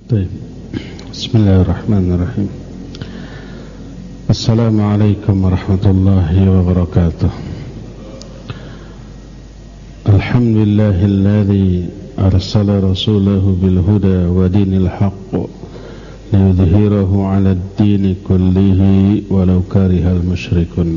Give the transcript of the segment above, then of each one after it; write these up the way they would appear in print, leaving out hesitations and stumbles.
طيب بسم الله الرحمن الرحيم. السلام عليكم ورحمة الله وبركاته. الحمد لله الذي أرسل رسوله بالهدى ودين الحق ليظهره على الدين كله ولو كره المشركون.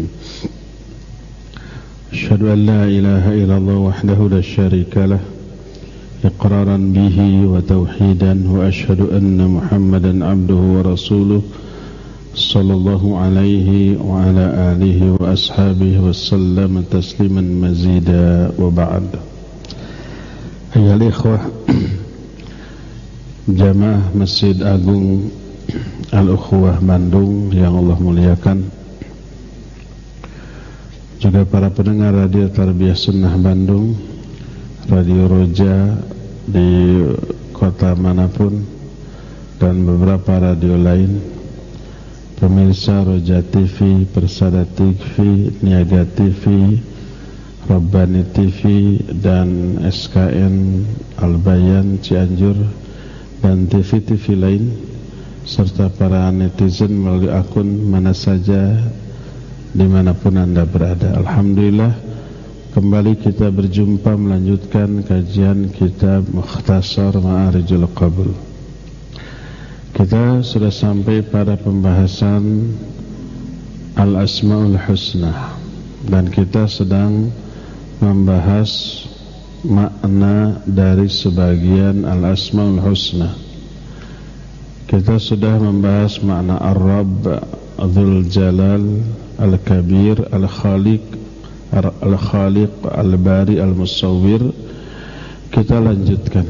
أشهد أن لا إله إلا الله وحده لا شريك له إقرارا به وتوحيدا، وأشهد أن محمدا عبده ورسوله صلى الله عليه وعلى آله وأصحابه وسلم تسليما مزيدا. وبعد. أيها الإخوة jamaah Masjid Agung Al-Ukhuwah Bandung yang Allah muliakan, juga para pendengar Radio Tarbiyah Sunnah Bandung, Radio Roja di kota manapun, dan beberapa radio lain, pemirsa Roja TV, Persada TV, Niaga TV, Rabbani TV, dan SKN Al-Bayan Cianjur, dan TV-TV lain, serta para netizen melalui akun mana saja dimanapun Anda berada. Alhamdulillah, kembali kita berjumpa melanjutkan kajian kitab Mukhtasar Ma'arijul Qabul. Kita sudah sampai pada pembahasan Al-Asma'ul Husna, dan kita sedang membahas makna dari sebagian Al-Asma'ul Husna. Kita sudah membahas makna Ar-Rabb, Dzul Jalal, Al-Kabir, Al-Khaliq, Al-Bari, Al-Musawwir. Kita lanjutkan.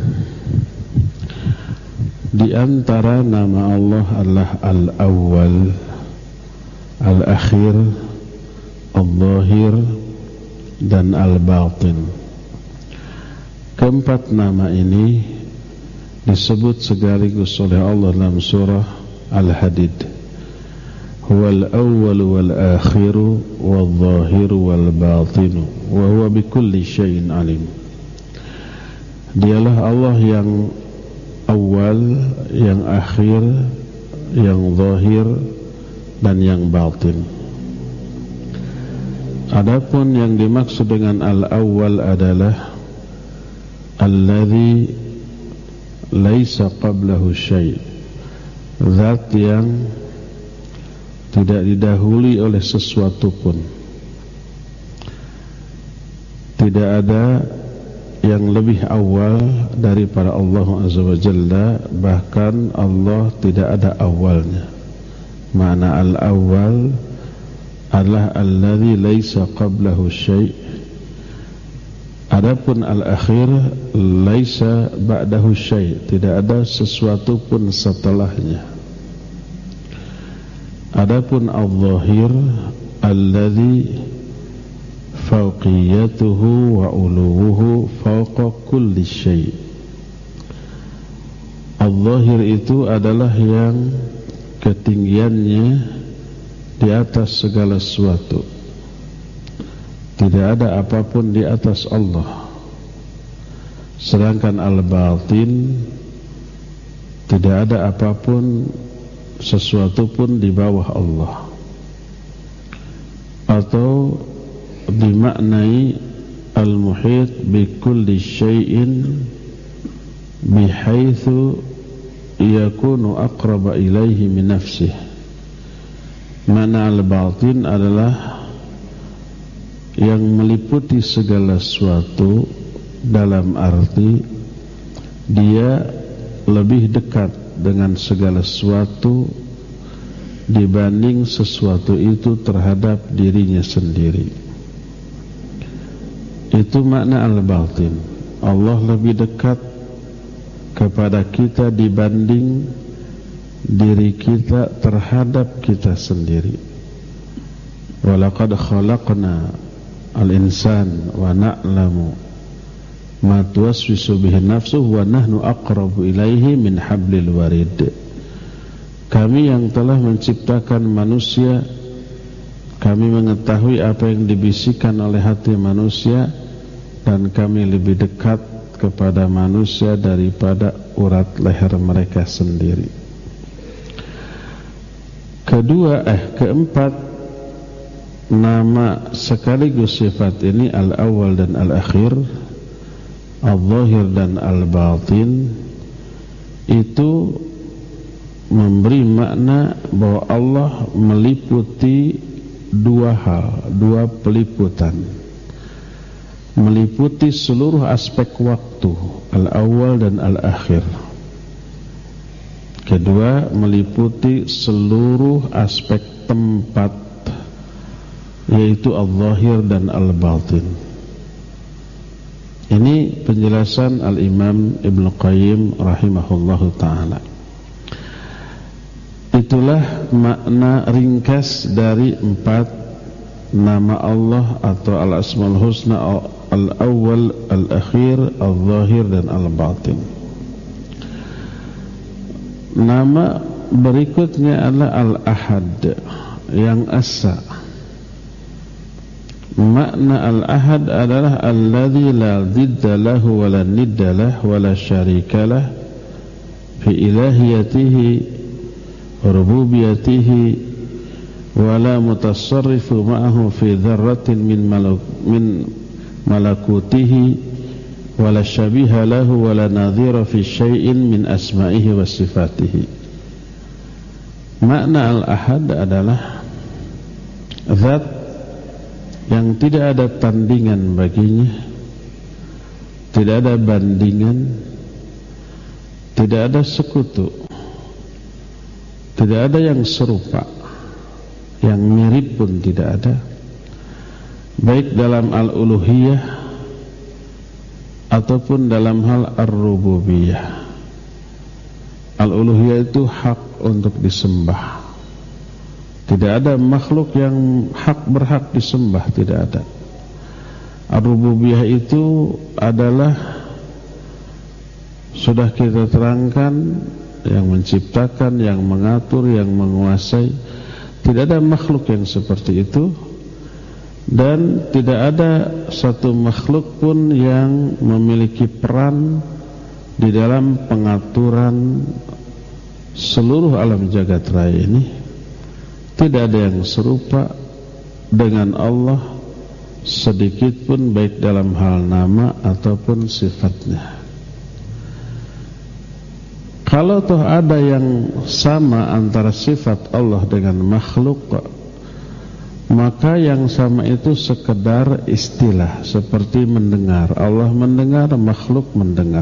Di antara nama Allah adalah Al-Awwal, Al-Akhir, Al-Zahir, dan Al-Batin. Keempat nama ini disebut sekaligus oleh Allah dalam surah Al-Hadid. Huwal awwal wal akhiru wal zahiru wal batinu wa huwa bikulli syai'in alim. Dialah Allah yang awal, yang akhir, yang zahir, dan yang batin. Adapun yang dimaksud dengan al-awwal adalah alladzi laisa qablahu syai', zat yang tidak didahului oleh sesuatu pun. Tidak ada yang lebih awal daripada Allah Azza wa Jalla, bahkan Allah tidak ada awalnya. Makna al-awwal adalah alladzi laisa qablahu syai'. Adapun al-akhir laisa ba'dahu syai', tidak ada sesuatu pun setelahnya. Adapun al-zahir alladzi fawqiyatuhu wa uluwuhu fawqa kulli syai'. Al-zahir itu adalah yang ketinggiannya di atas segala sesuatu. Tidak ada apapun di atas Allah. Sedangkan al-batin, tidak ada apapun, sesuatu pun di bawah Allah. Atau dimaknai al-muhit bi kulli syai'in bihaitsu yakunu aqraba ilaihi min nafsihi. Makna al-batin adalah yang meliputi segala sesuatu, dalam arti dia lebih dekat dengan segala sesuatu dibanding sesuatu itu terhadap dirinya sendiri. Itu makna al-batin. Allah lebih dekat kepada kita dibanding diri kita terhadap kita sendiri. Walaqad khalaqna al-insan wa na'lamu ma tuwaswisu bihi nafsuhu wa nahnu aqrabu ilaihi min hablil warid. Kami yang telah menciptakan manusia, kami mengetahui apa yang dibisikkan oleh hati manusia, dan kami lebih dekat kepada manusia daripada urat leher mereka sendiri. Keempat, nama sekaligus sifat ini al-awwal dan al-akhir, al-zahir dan al-batin, itu memberi makna bahwa Allah meliputi dua hal, dua peliputan. Meliputi seluruh aspek waktu, al-awwal dan al-akhir. Kedua, meliputi seluruh aspek tempat, yaitu al-zahir dan al-batin. Ini penjelasan Al-Imam Ibn Qayyim rahimahullahu ta'ala. Itulah makna ringkas dari 4 nama Allah atau al-asmaul husna, al-awwal, al-akhir, al-zahir dan al-batin. Nama berikutnya adalah al-ahad, yang asa. Makna al-ahad adalah alladzi la didda lahu wa la nidda lahu wa la syarika lahu fi ilahiyatihi wa rububiyatihi wa la mutasarrifu ma'ahu fi dzarratin min malakutihi wa la syabiha lahu wa la nadhira fi syai'in min asma'ihi wa sifatihi. Makna al-ahad adalah zat yang tidak ada tandingan baginya, tidak ada bandingan, tidak ada sekutu, tidak ada yang serupa, yang mirip pun tidak ada, baik dalam al-uluhiyah ataupun dalam hal ar-rububiyah. Al-uluhiyah itu hak untuk disembah. Tidak ada makhluk yang berhak disembah, tidak ada. Ar-rububiyah itu adalah, sudah kita terangkan, yang menciptakan, yang mengatur, yang menguasai. Tidak ada makhluk yang seperti itu, dan tidak ada satu makhluk pun yang memiliki peran di dalam pengaturan seluruh alam jagat raya ini. Tidak ada yang serupa dengan Allah sedikit pun, baik dalam hal nama ataupun sifatnya. Kalau toh ada yang sama antara sifat Allah dengan makhluk, maka yang sama itu sekedar istilah, seperti mendengar. Allah mendengar, makhluk mendengar.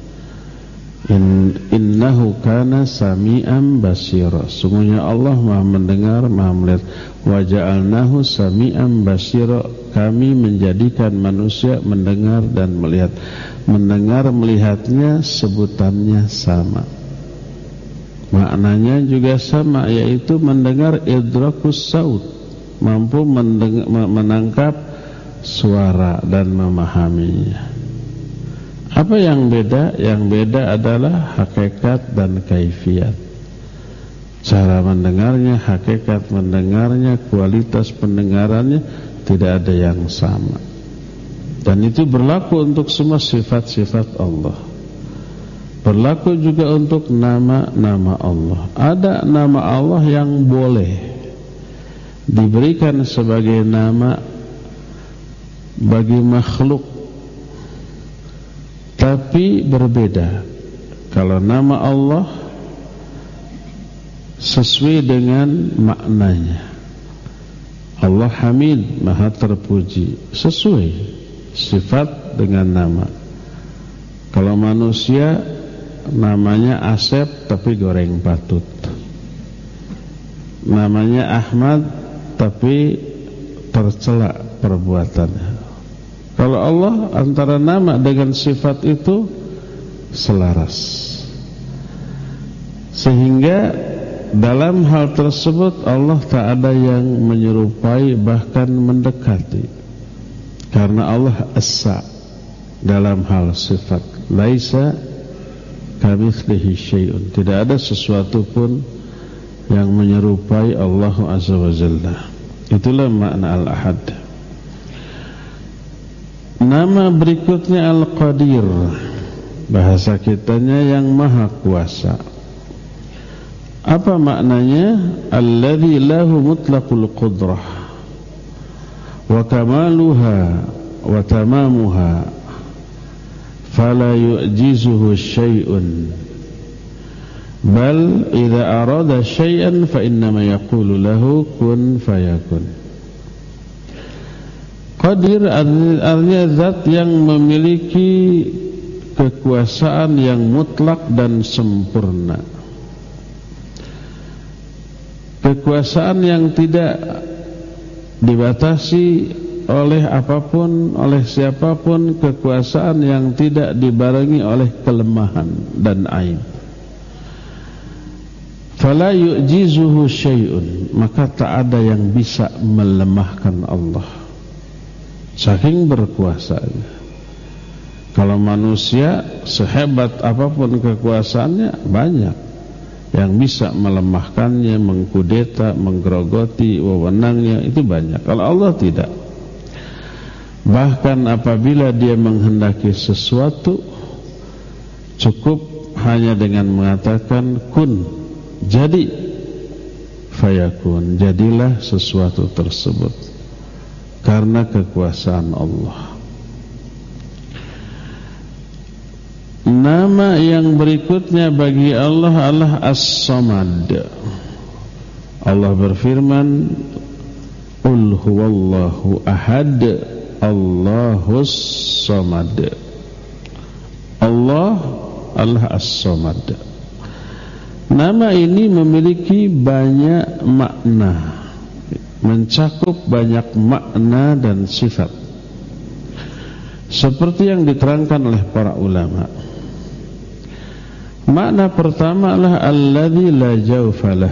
Innahu kana sami'an basira. Sungguhnya Allah Maha mendengar, Maha melihat. Wa ja'alnahu sami'an basira. Kami menjadikan manusia mendengar dan melihat. Mendengar, melihatnya sebutannya sama, maknanya juga sama, yaitu mendengar idrakus saut, mampu menangkap suara dan memahaminya. Apa yang beda? Yang beda adalah hakikat dan kaifiyat. Cara mendengarnya, hakikat mendengarnya, kualitas pendengarannya tidak ada yang sama. Dan itu berlaku untuk semua sifat-sifat Allah. Berlaku juga untuk nama-nama Allah. Ada nama Allah yang boleh diberikan sebagai nama bagi makhluk, tapi berbeda kalau nama Allah sesuai dengan maknanya. Allah Hamid, Maha terpuji, sesuai sifat dengan nama. Kalau manusia namanya Asep tapi goreng patut, namanya Ahmad tapi tercela perbuatannya. Kalau Allah antara nama dengan sifat itu selaras, sehingga dalam hal tersebut Allah tak ada yang menyerupai, bahkan mendekati. Karena Allah Esa dalam hal sifat, laisa kamitslihi syai'un, tidak ada sesuatu pun yang menyerupai Allah Azza wa Jalla. Itulah makna al-ahad. Nama berikutnya Al-Qadir, bahasa kitanya yang maha kuasa. Apa maknanya? Alladzi lahu mutlaqul qudrah wa kamaluha wa tamamuha fala yu'jizuhu syai'un bal idza arada syai'an fa innama yaqulu lahu kun fayakun. Qadir artinya zat yang memiliki kekuasaan yang mutlak dan sempurna, kekuasaan yang tidak dibatasi oleh apapun, oleh siapapun, kekuasaan yang tidak dibarengi oleh kelemahan dan aib. Fala yu'jizuhu syai'un, maka tak ada yang bisa melemahkan Allah, saking berkuasanya. Kalau manusia sehebat apapun kekuasaannya, banyak yang bisa melemahkannya, mengkudeta, menggerogoti wewenangnya, itu banyak. Kalau Allah tidak. Bahkan apabila dia menghendaki sesuatu, cukup hanya dengan mengatakan kun, jadi, fayakun, jadilah sesuatu tersebut, karena kekuasaan Allah. Nama yang berikutnya bagi Allah adalah As-Samad. Allah berfirman, Qul huwallahu ahad, Allahus Samad. Allah adalah As-Samad. Nama ini memiliki banyak makna, mencakup banyak makna dan sifat, seperti yang diterangkan oleh para ulama. Makna pertama adalah alladzi la jawfalah,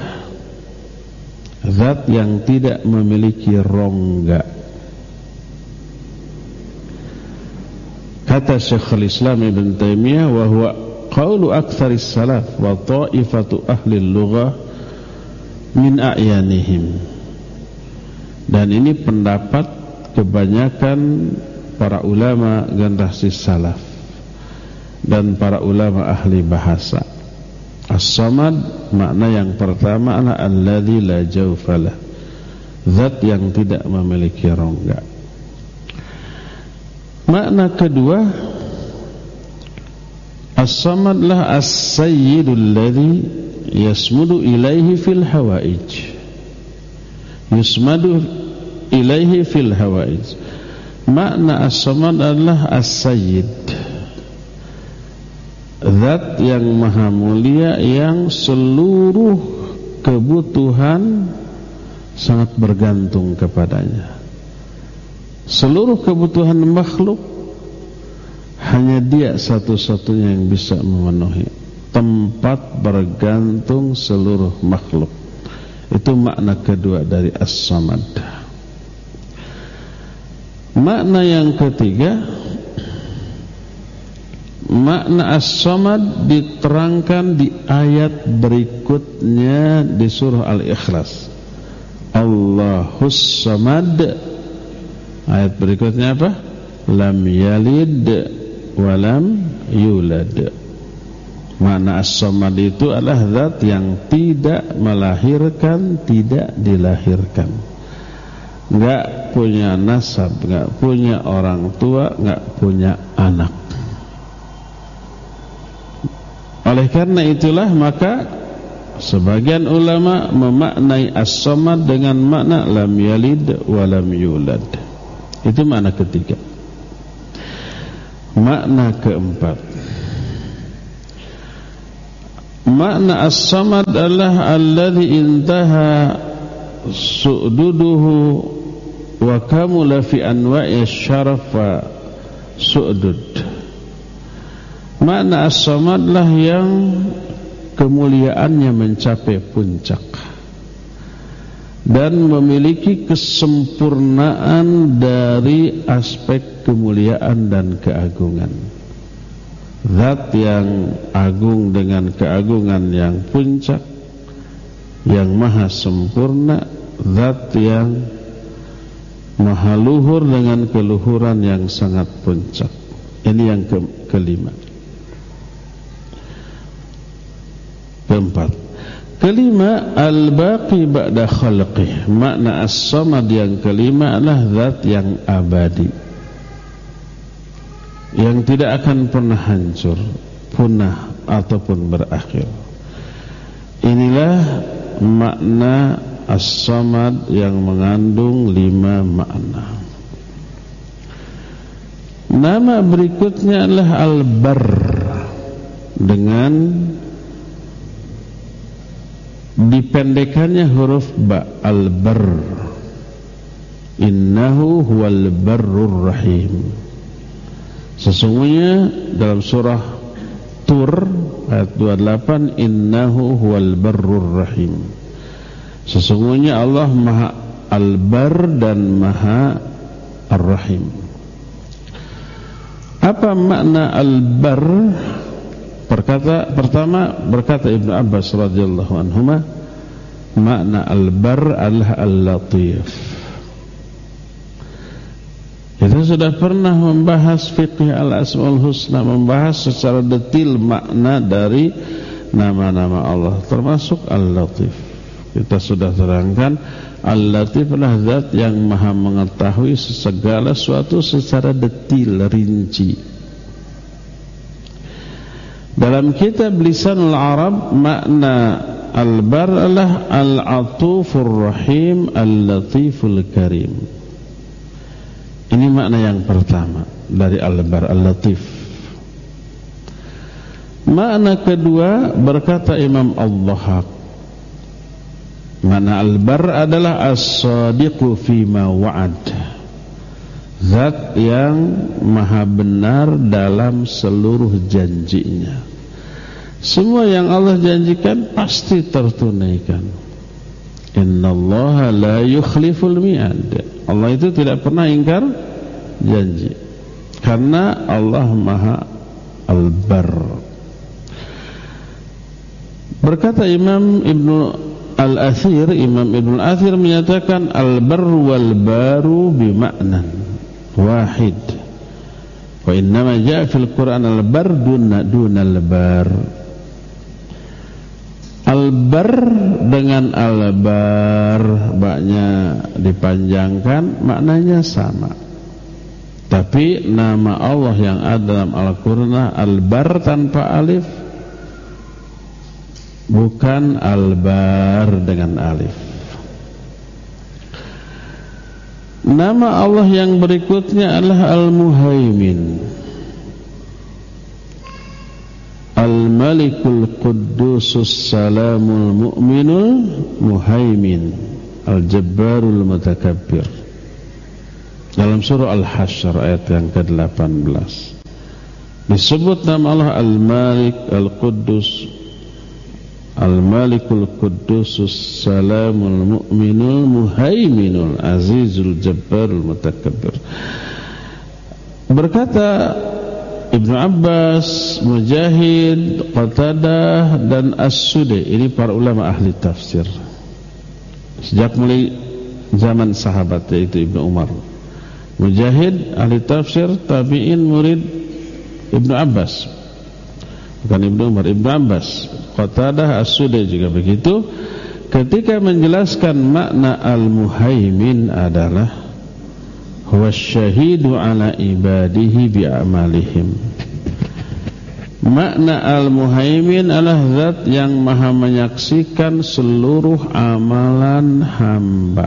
zat yang tidak memiliki rongga. Kata Syekhul Islam Ibn Taimiyah, wa huwa qaulu aktsaris salaf wa ta'ifatu ahli lughah min a'yanihim. Dan ini pendapat kebanyakan para ulama generasi salaf dan para ulama ahli bahasa. As-Samad, makna yang pertama adalah alladzi la jawfalah, zat yang tidak memiliki rongga. Makna kedua, As-Samad lah as-sayyidul ladzi yasmudu ilaihi fil hawaij, yusmadu ilaihi fil hawaij. Makna As-Samad adalah as-sayyid, zat yang maha mulia, yang seluruh kebutuhan sangat bergantung kepadanya. Seluruh kebutuhan makhluk hanya dia satu-satunya yang bisa memenuhi. Tempat bergantung seluruh makhluk. Itu makna kedua dari As-Samad. Makna yang ketiga, makna As-Samad diterangkan di ayat berikutnya di surah Al-Ikhlas. Allahus Samad. Ayat berikutnya apa? Lam yalid walam yulad. Makna As-Samad itu adalah zat yang tidak melahirkan, tidak dilahirkan, enggak punya nasab, enggak punya orang tua, enggak punya anak. Oleh karena itulah maka sebagian ulama memaknai As-Samad dengan makna lam yalid wa lam yulad. Itu makna ketiga. Makna keempat, makna As-Samad adalah alladzi intaha su'duduhu wa kamula fi anwa'i syaraf wa su'dud. Makna As-Samad lah yang kemuliaannya mencapai puncak dan memiliki kesempurnaan dari aspek kemuliaan dan keagungan. Zat yang agung dengan keagungan yang puncak, yang maha sempurna, zat yang Maha luhur dengan keluhuran yang sangat puncak. Ini yang kelima. Keempat, kelima, al-baqi ba'da khalqih. Makna as-samad yang kelima adalah zat yang abadi, yang tidak akan pernah hancur, punah ataupun berakhir. Inilah makna as-samad yang mengandung 5 makna. Nama berikutnya adalah al-barr dengan dipendekannya huruf ba, al-barr. Innahu huwal barrur rahim. Sesungguhnya dalam surah Tur ayat 28, innahu huwal barrur rahim. Sesungguhnya Allah Maha al-barr dan Maha ar-rahim. Apa makna al-barr? Pertama berkata Ibnu Abbas radhiyallahu anhuma, makna al-barr adalah al-latif. Kita sudah pernah membahas fiqh al-asmaul husna, membahas secara detail makna dari nama-nama Allah, termasuk al-latif. Kita sudah terangkan al-latif adalah zat yang maha mengetahui segala sesuatu secara detail, rinci. Dalam kitab Lisanul Arab, makna al-bar adalah al-atufur rahim al-latiful karim. Ini makna yang pertama dari al-bar, al-latif. Makna kedua berkata Imam Al-Dhahhak, makna al-bar adalah as-sadiqu fima wa'ad, zat yang maha benar dalam seluruh janjinya. Semua yang Allah janjikan pasti tertunaikan. Innallaha la yukhliful mi'ad. Allah itu tidak pernah ingkar janji, karena Allah Maha al-barr. Berkata Imam Ibnu Al-Athir, Imam Ibnu Al-Athir menyatakan al-barr wal baru bima'nan wahid. Wa innama ja'a fil Qur'an al-barr dunal bar. Al-bar dengan al-bar, baknya dipanjangkan, maknanya sama. Tapi nama Allah yang ada dalam Al-Qur'an al-bar tanpa alif, bukan al-bar dengan alif. Nama Allah yang berikutnya adalah al-muhaimin, al-malikul quddusus salamul mu'minul muhaimin al-jabbarul mutakabbir. Dalam surah Al-Hasyr ayat yang ke-18 disebut nama Allah al-malik al-quddus, al-malikul quddusus salamul mu'minul muhaiminul azizul jabbarul mutakabbir. Berkata Ibnu Abbas, Mujahid, Qatadah dan As-Sudai, ini para ulama ahli tafsir sejak mulai zaman sahabat, yaitu Ibnu Umar. Mujahid ahli tafsir, tabi'in murid Ibnu Abbas, bukan Ibnu Umar, Ibnu Abbas. Qatadah, As-Sudai juga begitu. Ketika menjelaskan makna al-muhaimin adalah huwa syahidu ala ibadihi bi'amalihim. Makna al-muhaimin adalah zat yang maha menyaksikan seluruh amalan hamba.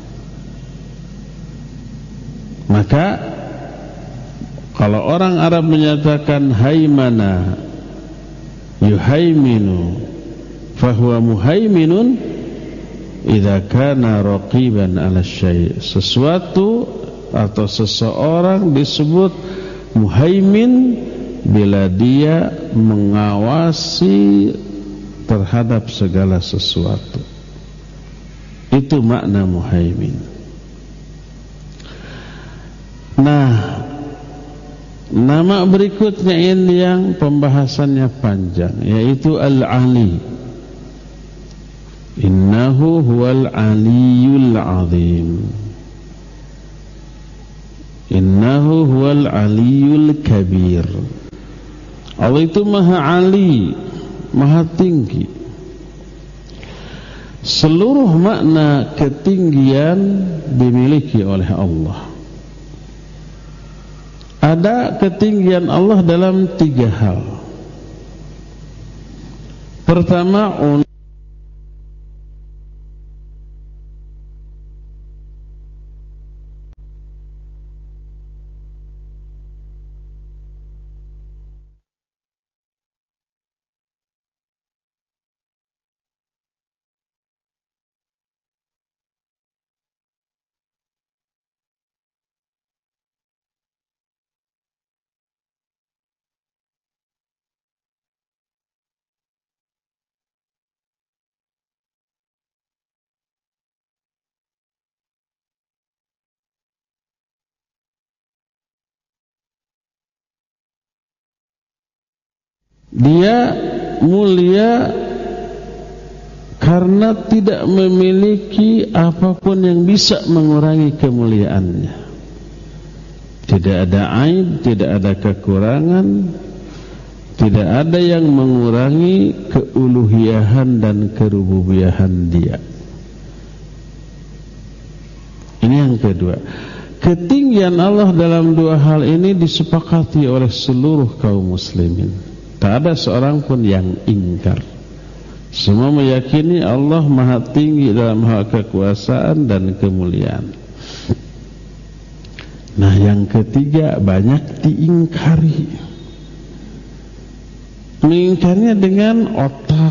Maka kalau orang Arab menyatakan haimana yuhaiminu fahuwa muhaiminun idza kana raqiban ala syai'. Sesuatu atau seseorang disebut muhaimin bila dia mengawasi terhadap segala sesuatu. Itu makna muhaimin. Nah, nama berikutnya ini yang pembahasannya panjang, yaitu Al-Ali. Innahu huwal aliyul azim. Innahu huwal aliyul kabir. Allah itu maha ali, maha tinggi. Seluruh makna ketinggian dimiliki oleh Allah. Ada ketinggian Allah dalam 3 hal. Pertama, dia mulia karena tidak memiliki apapun yang bisa mengurangi kemuliaannya. Tidak ada aib, tidak ada kekurangan, tidak ada yang mengurangi keuluhiyahan dan kerububiyahan dia. Ini yang kedua. Ketinggian Allah dalam 2 hal ini disepakati oleh seluruh kaum muslimin. Tak ada seorang pun yang ingkar. Semua meyakini Allah maha tinggi dalam hal kekuasaan dan kemuliaan. Nah, yang ketiga banyak diingkari. Mengingkarinya dengan otak,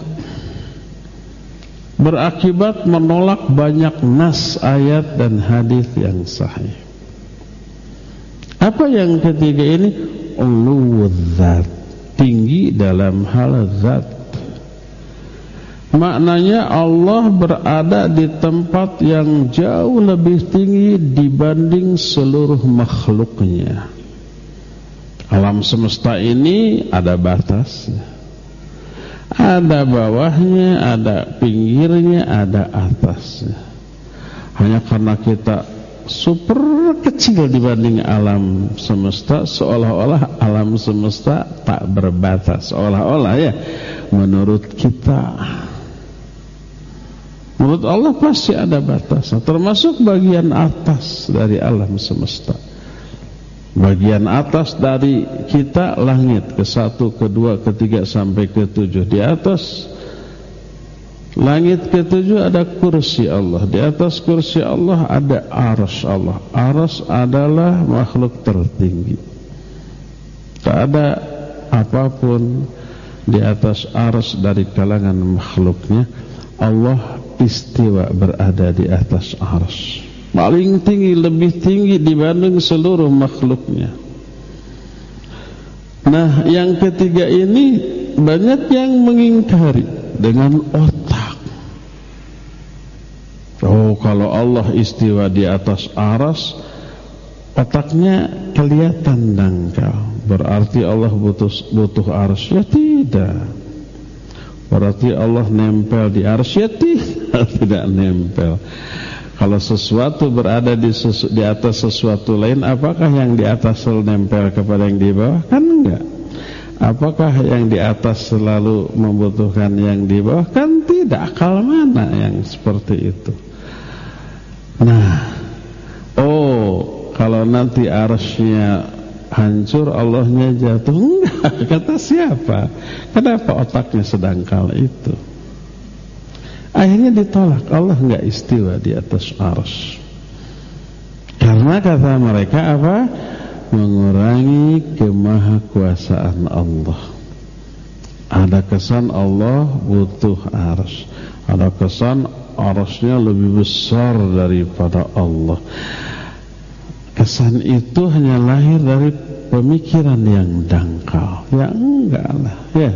berakibat menolak banyak nas, ayat dan hadis yang sahih. Apa yang ketiga ini? Uluwudzat, tinggi dalam hal zat. Maknanya Allah berada di tempat yang jauh lebih tinggi dibanding seluruh makhluknya. Alam semesta ini ada batasnya, ada bawahnya, ada pinggirnya, ada atasnya. Hanya karena kita super kecil dibanding alam semesta, seolah-olah alam semesta tak berbatas. Seolah-olah ya, menurut kita. Menurut Allah pasti ada batasnya, termasuk bagian atas dari alam semesta. Bagian atas dari kita langit, ke-1, ke-2, ke-3 sampai ke-7. Di atas langit ke-7 ada kursi Allah. Di atas kursi Allah ada arsy Allah. Arsy adalah makhluk tertinggi. Tak ada apapun di atas arsy dari kalangan makhluknya. Allah istiwa, berada di atas arsy. Paling tinggi, lebih tinggi dibanding seluruh makhluknya. Nah, yang ketiga ini banyak yang mengingkari dengan otak. Oh, kalau Allah istiwa di atas arsy, otaknya kelihatan dangkal. Berarti Allah butuh arsy? Ya tidak. Berarti Allah nempel di arsy? Ya tidak nempel. Kalau sesuatu berada di atas sesuatu lain, apakah yang di atas selalu nempel kepada yang di bawah? Kan enggak. Apakah yang di atas selalu membutuhkan yang di bawah? Kan tidak. Akal mana yang seperti itu? Nah, kalau nanti arsy-nya hancur, Allahnya jatuh? Enggak. Kata siapa? Kenapa otaknya sedangkal itu? Akhirnya ditolak. Allah enggak istiwa di atas arsy. Karena kata mereka apa? Mengurangi kemahakuasaan Allah. Ada kesan Allah butuh arsy. Ada kesan arsy-nya lebih besar daripada Allah. Kesan itu hanya lahir dari pemikiran yang dangkal. Ya enggak lah, ya.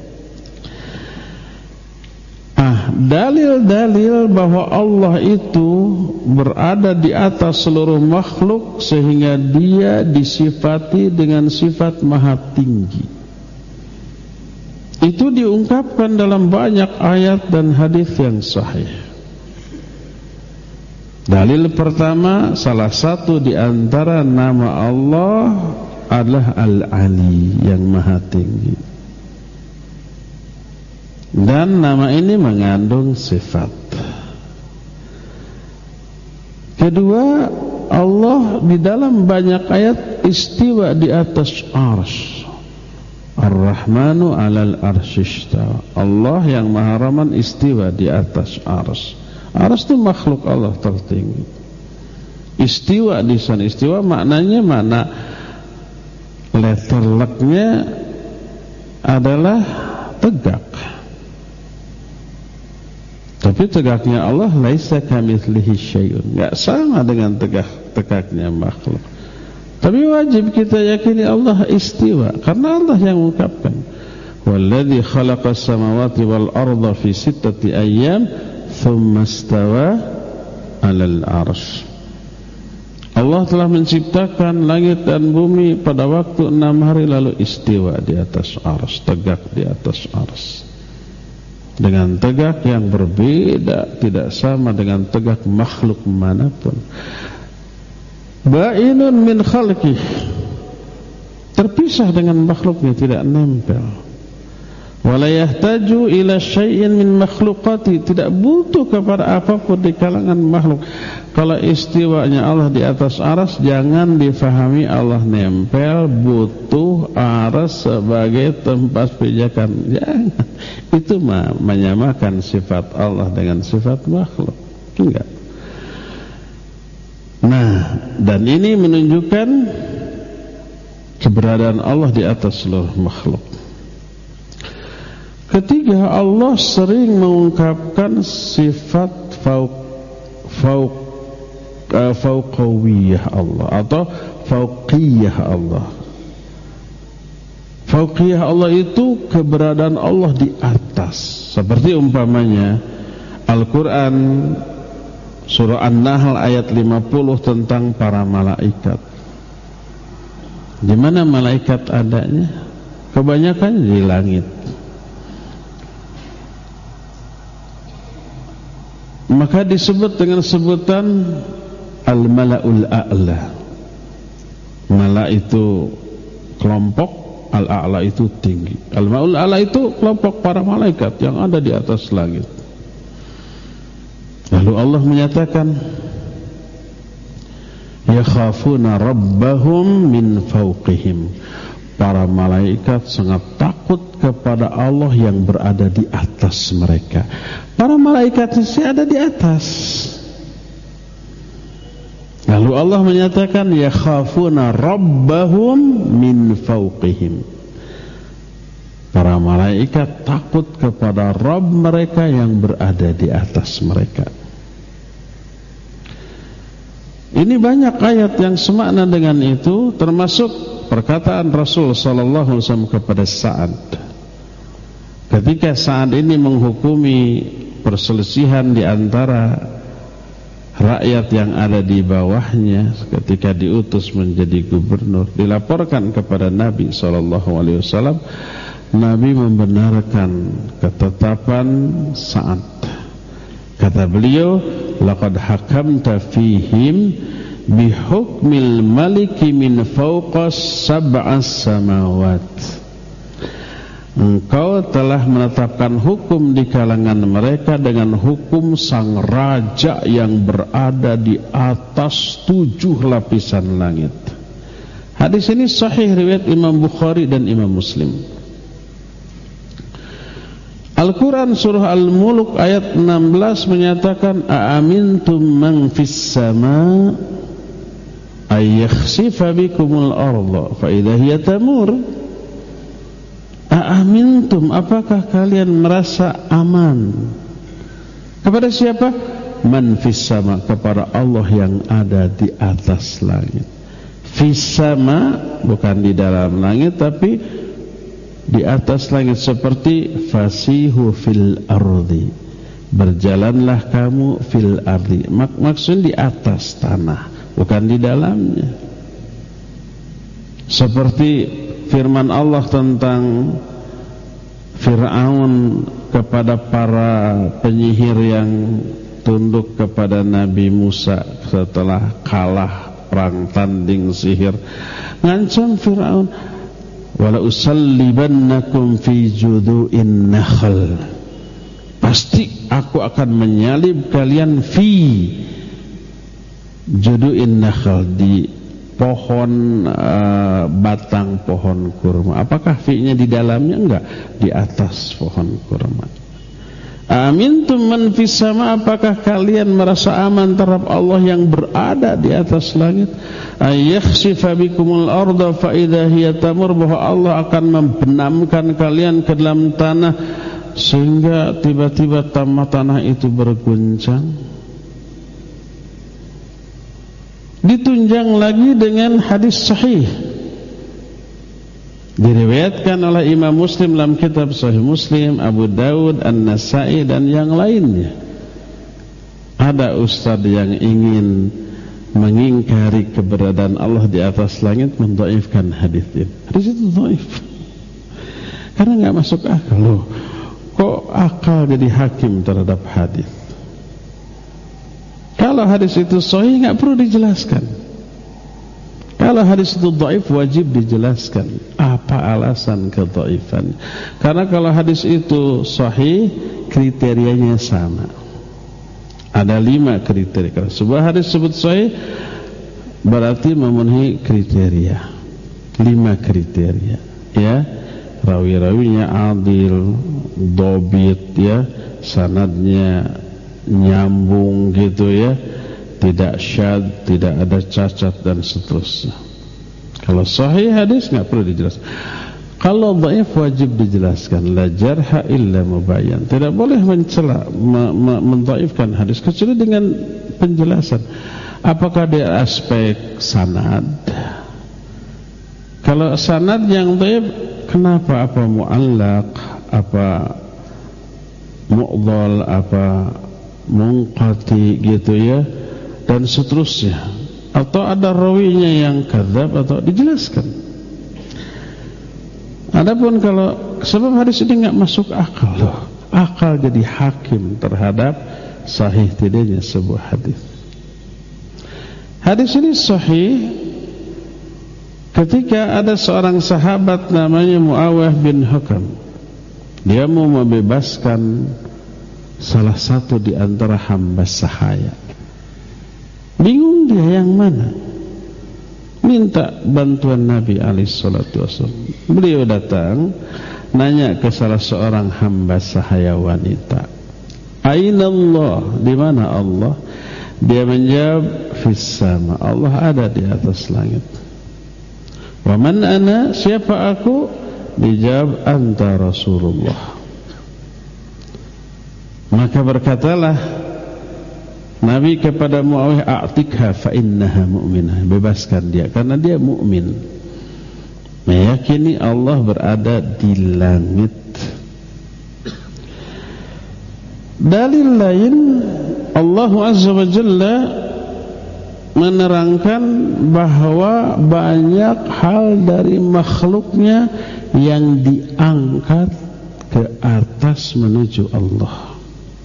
Dalil-dalil bahwa Allah itu berada di atas seluruh makhluk sehingga dia disifati dengan sifat maha tinggi. Itu diungkapkan dalam banyak ayat dan hadis yang sahih. Dalil pertama, salah satu di antara nama Allah adalah Al-Ali, yang maha tinggi. Dan nama ini mengandung sifat. Kedua, Allah di dalam banyak ayat istiwa di atas arsy. Ar-Rahmanu 'alal arsy istawa. Allah yang maha rahman istiwa di atas arsy. Arsy itu makhluk Allah tertinggi. Istiwa di sana, istiwa maknanya mana? Letter luck-nya adalah tegak. Tapi tegaknya Allah laisa kamitslihi syai'un, enggak sama dengan tegaknya makhluk. Tapi wajib kita yakini Allah istiwa, karena Allah yang mengungkapkan, "Walladzi khalaqas samawati wal arda fi sittati ayyam tsumma istawa 'alal 'arsy." Allah telah menciptakan langit dan bumi pada waktu 6 hari lalu istiwa di atas arsy, tegak di atas arsy. Dengan tegak yang berbeda, tidak sama dengan tegak makhluk manapun. Ba'inun min khalqih, terpisah dengan makhluknya, tidak nempel. Wala yahtaju ila syai'in min makhluqati, tidak butuh kepada apapun di kalangan makhluk. Kalau istiwanya Allah di atas aras, jangan difahami Allah nempel, butuh aras sebagai tempat pijakan. Jangan. Itu menyamakan sifat Allah dengan sifat makhluk. Enggak. Nah, dan ini menunjukkan keberadaan Allah di atas seluruh makhluk. Ketiga, Allah sering mengungkapkan sifat fauqawiyah Allah atau fauqiyah Allah. Fauqiyah Allah itu keberadaan Allah di atas. Seperti umpamanya Al-Quran surah An-Nahl ayat 50 tentang para malaikat. Di mana malaikat adanya? Kebanyakan di langit. Maka disebut dengan sebutan Al-Mala'ul A'la. Mala itu kelompok, Al-A'la itu tinggi. Al-Mala'ul A'la itu kelompok para malaikat yang ada di atas langit. Lalu Allah menyatakan, yakhafuna rabbahum min fawqihim. Para malaikat sangat takut kepada Allah yang berada di atas mereka. Para malaikat itu ada di atas. Lalu Allah menyatakan, yakhafuna rabbahum min fawqihim. Para malaikat takut kepada Rabb mereka yang berada di atas mereka. Ini banyak ayat yang semakna dengan itu, termasuk perkataan Rasul sallallahu alaihi wasallam kepada Sa'ad. Ketika Sa'ad ini menghukumi perselisihan di antara rakyat yang ada di bawahnya ketika diutus menjadi gubernur, dilaporkan kepada Nabi sallallahu alaihi wasallam. Nabi membenarkan ketetapan Sa'ad. Kata beliau, laqad hakamta fihim bihukmil maliki min fawqas sab'as samawat. Engkau telah menetapkan hukum di kalangan mereka dengan hukum sang raja yang berada di atas 7 lapisan langit. Hadis ini sahih riwayat Imam Bukhari dan Imam Muslim. Al-Quran surah Al-Mulk ayat 16 menyatakan, a'amintum man fis sama ayyakhsifa bikumul arda fa idza hiya tamur. A'amintum, apakah kalian merasa aman? Kepada siapa? Man fis sama, kepada Allah yang ada di atas langit. Fis sama bukan di dalam langit, tapi di atas langit, seperti fasihu fil ardi, berjalanlah kamu fil ardi. Maksud di atas tanah, bukan di dalamnya. Seperti firman Allah tentang Fir'aun kepada para penyihir yang tunduk kepada Nabi Musa setelah kalah perang tanding sihir, ngancam Fir'aun, wala usallibannakum fi judu'in nakhl, pasti aku akan menyalib kalian fi judu'in nakhl, di pohon batang pohon kurma. Apakah fi-nya di dalamnya? Enggak, di atas pohon kurma. Amintum man fis sama, apakah kalian merasa aman terhadap Allah yang berada di atas langit? Ayakhsifa bikumul arda fa idza hiya tamur, bahwa Allah akan membenamkan kalian ke dalam tanah sehingga tiba-tiba tanah itu berguncang. Ditunjang lagi dengan hadis sahih, diriwayatkan oleh Imam Muslim dalam kitab Sahih Muslim, Abu Daud, An-Nasai dan yang lainnya. Ada ustaz yang ingin mengingkari keberadaan Allah di atas langit, mendhaifkan hadis ini. Hadis itu dhaif karena enggak masuk akal. Loh, kok akal jadi hakim terhadap hadis? Kalau hadis itu sahih enggak perlu dijelaskan. Kalau hadis itu dhaif wajib dijelaskan apa alasan kedhaifan. Karena kalau hadis itu sahih kriterianya sama. Ada 5 kriteria. Kalau sebuah hadis disebut sahih berarti memenuhi kriteria. 5 kriteria, ya. Rawi-rawinya adil, dhabit, ya, sanadnya nyambung gitu, ya, tidak syadz, tidak ada cacat dan seterusnya. Kalau sahih hadis enggak perlu dijelaskan. Kalau dhaif wajib dijelaskan. La jarha illa mubayyan. Tidak boleh mencela, mendhaifkan hadis kecuali dengan penjelasan. Apakah di aspek sanad? Kalau sanad yang dhaif, kenapa? Apa mu'allaq, apa mu'dhal, apa munqati gitu, ya, dan seterusnya. Atau ada rawinya yang kadzab, atau dijelaskan. Adapun kalau sebab hadis ini enggak masuk akal, loh. Akal jadi hakim terhadap sahih tidaknya sebuah hadis. Hadis ini sahih ketika ada seorang sahabat namanya Muawiyah bin Hakam. Dia mau membebaskan salah satu di antara hamba sahaya. Bingung dia yang mana. Minta bantuan Nabi SAW. Beliau datang nanya ke salah seorang hamba sahaya wanita, Aina Allah, di mana Allah? Dia menjawab, fis sama, Allah ada di atas langit. Wa man ana, siapa aku? Dijawab, anta Rasulullah. Maka berkatalah Nabi kepada Muawiyah, a'tikha fa innaha mu'minah, bebaskan dia karena dia mukmin, meyakini Allah berada di langit. Dalil lain, Allah Azza wa Jalla menerangkan bahwa banyak hal dari makhluknya yang diangkat ke atas menuju Allah.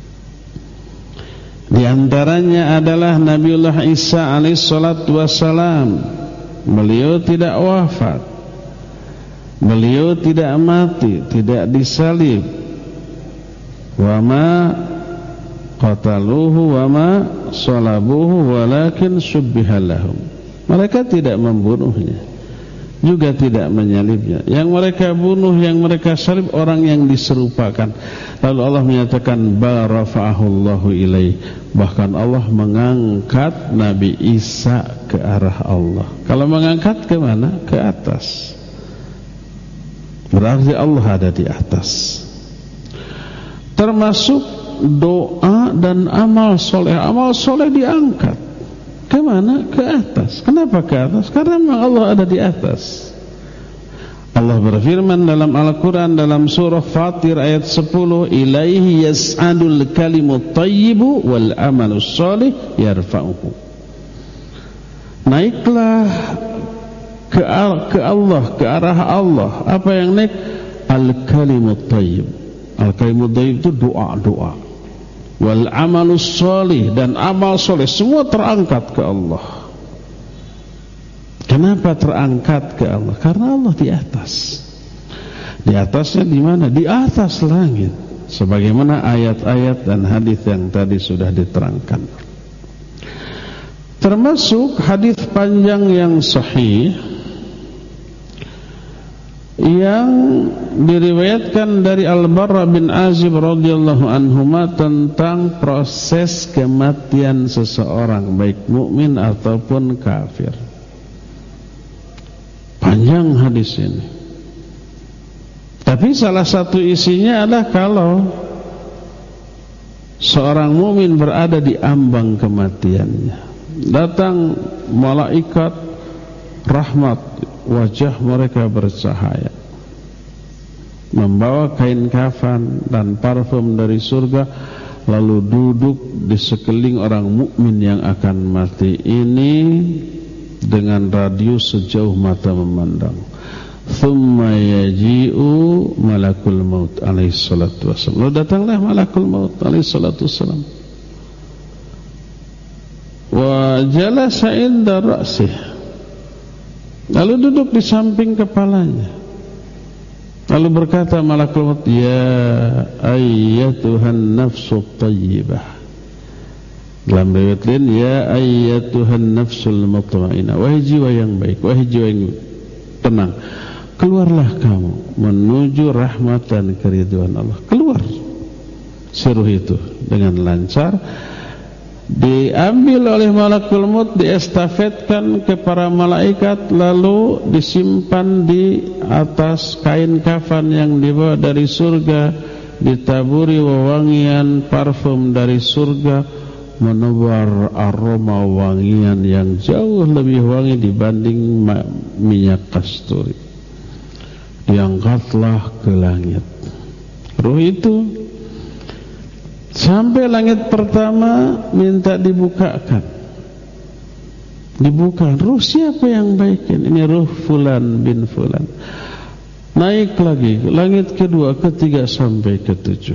Di antaranya adalah Nabiullah Isa alaihissalatu wassalam. Beliau tidak wafat, beliau tidak mati, tidak disalib. Wa ma qataluhu wa ma salabuhu walakin syubbiha lahum. Mereka tidak membunuhnya, juga tidak menyalibnya. Yang mereka bunuh, yang mereka salib orang yang diserupakan. Lalu Allah menyatakan bal rafa'ahu Allahu ilaih, bahkan Allah mengangkat Nabi Isa ke arah Allah. Kalau mengangkat ke mana? Ke atas. Berarti Allah ada di atas. Termasuk doa dan amal soleh. Amal soleh diangkat ke mana? Ke atas. Kenapa ke atas? Karena memang Allah ada di atas. Allah berfirman dalam Al-Quran dalam surah Fatir ayat 10, ilaihi yas'adul kalimut tayyibu wal amalus soleh yarfa'uhu. Naiklah ke Allah, ke arah Allah. Apa yang naik? Al-kalimut tayyib. Al-kalimut tayyib itu doa-doa. wal amalus sholih, dan amal soleh, semua terangkat ke Allah. Kenapa terangkat ke Allah? Karena Allah di atas. Di atasnya di mana? Di atas langit. Sebagaimana ayat-ayat dan hadis yang tadi sudah diterangkan. Termasuk hadis panjang yang sahih yang diriwayatkan dari Al-Barra bin Azib radhiyallahu anhuma tentang proses kematian seseorang, baik mukmin ataupun kafir. Panjang hadis ini. Tapi salah satu isinya adalah kalau seorang mukmin berada di ambang kematiannya, datang malaikat rahmat, wajah mereka bercahaya, membawa kain kafan dan parfum dari surga, lalu duduk di sekeliling orang mukmin yang akan mati ini dengan radius sejauh mata memandang. Thumma yaji'u malakul maut alaihi salatu wassalam. Lalu datanglah malakul maut alaihi salatu wassalam. Wa jalasa inda ra'sih. Lalu duduk di samping kepalanya. Lalu berkata malakul maut, ya ayyatuhan nafsu tayyibah. Dalam riwayat lain, ya ayyatuhan nafsul mutmainnah. Wahai jiwa yang baik, wahai jiwa yang tenang, keluarlah kamu menuju rahmat dan keridhaan Allah. Keluar. Suruh itu dengan lancar diambil oleh malakul maut, diestafetkan ke para malaikat, lalu disimpan di atas kain kafan yang dibawa dari surga, ditaburi wewangian parfum dari surga, menebar aroma wangian yang jauh lebih wangi dibanding minyak kasturi. Diangkatlah ke langit ruh itu sampai langit pertama, minta dibukakan. Dibuka, ruh siapa yang baik ini? Ini ruh fulan bin fulan. Naik lagi ke langit kedua, ketiga sampai ketujuh.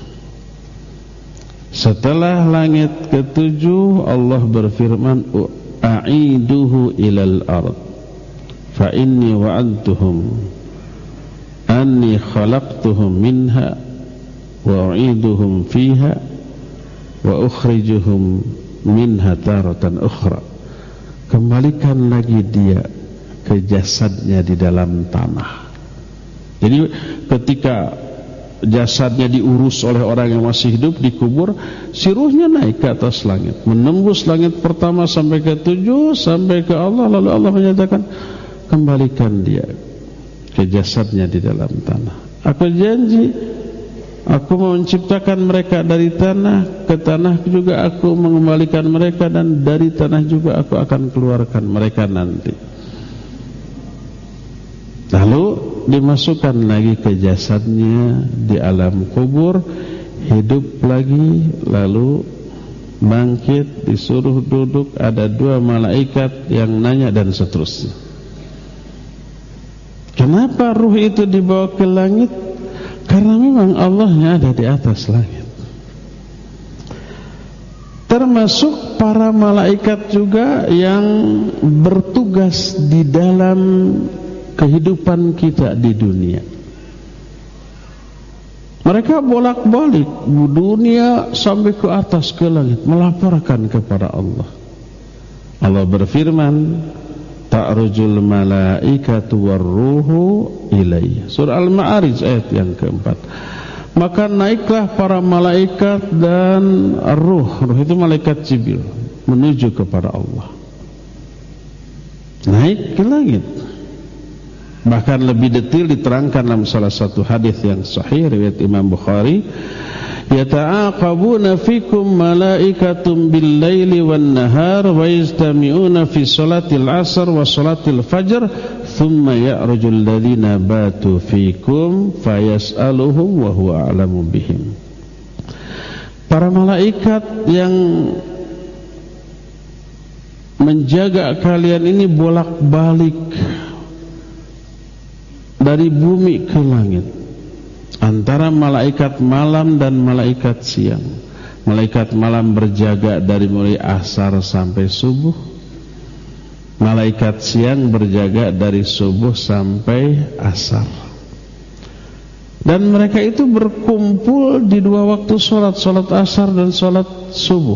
Setelah langit ketujuh, Allah berfirman, a'iduhu ilal ard fa inni wa'adtuhum anni khalaqtuhum minha wa u'iduhum fiha wa ukhrijuhum minha taratan ukhra. Kembalikan lagi dia ke jasadnya di dalam tanah. Jadi ketika jasadnya diurus oleh orang yang masih hidup, dikubur, si ruhnya naik ke atas langit, menembus langit pertama sampai ke 7, sampai ke Allah. Lalu Allah menyatakan, kembalikan dia ke jasadnya di dalam tanah. Aku janji, aku mau menciptakan mereka dari tanah, ke tanah juga aku mengembalikan mereka, dan dari tanah juga aku akan keluarkan mereka nanti. Lalu dimasukkan lagi ke jasadnya di alam kubur, hidup lagi, lalu bangkit, disuruh duduk, ada 2 malaikat yang nanya, dan seterusnya. Kenapa ruh itu dibawa ke langit? Karena memang Allahnya ada di atas langit. Termasuk para malaikat juga yang bertugas di dalam kehidupan kita di dunia. Mereka bolak-balik dunia sampai ke atas ke langit, melaporkan kepada Allah. Allah berfirman, ta'rujul malaikatu warruhu ilayya. Surah Al-Ma'arij ayat yang keempat. Maka naiklah para malaikat dan ruh itu malaikat Jibril, menuju kepada Allah. Naik ke langit. Bahkan lebih detail diterangkan dalam salah satu hadis yang sahih riwayat Imam Bukhari, yata'aqabuna fikum malaikatum bil laili wan nahar wa yastami'una fi salatil asr wa salatil fajr thumma ya'rujul ladzina batu fikum fayas'aluhum wa huwa a'lamu bihim. Para malaikat yang menjaga kalian ini bolak-balik dari bumi ke langit, antara malaikat malam dan malaikat siang. Malaikat malam berjaga dari mulai asar sampai subuh. Malaikat siang berjaga dari subuh sampai asar. Dan mereka itu berkumpul di dua waktu sholat, sholat asar dan sholat subuh.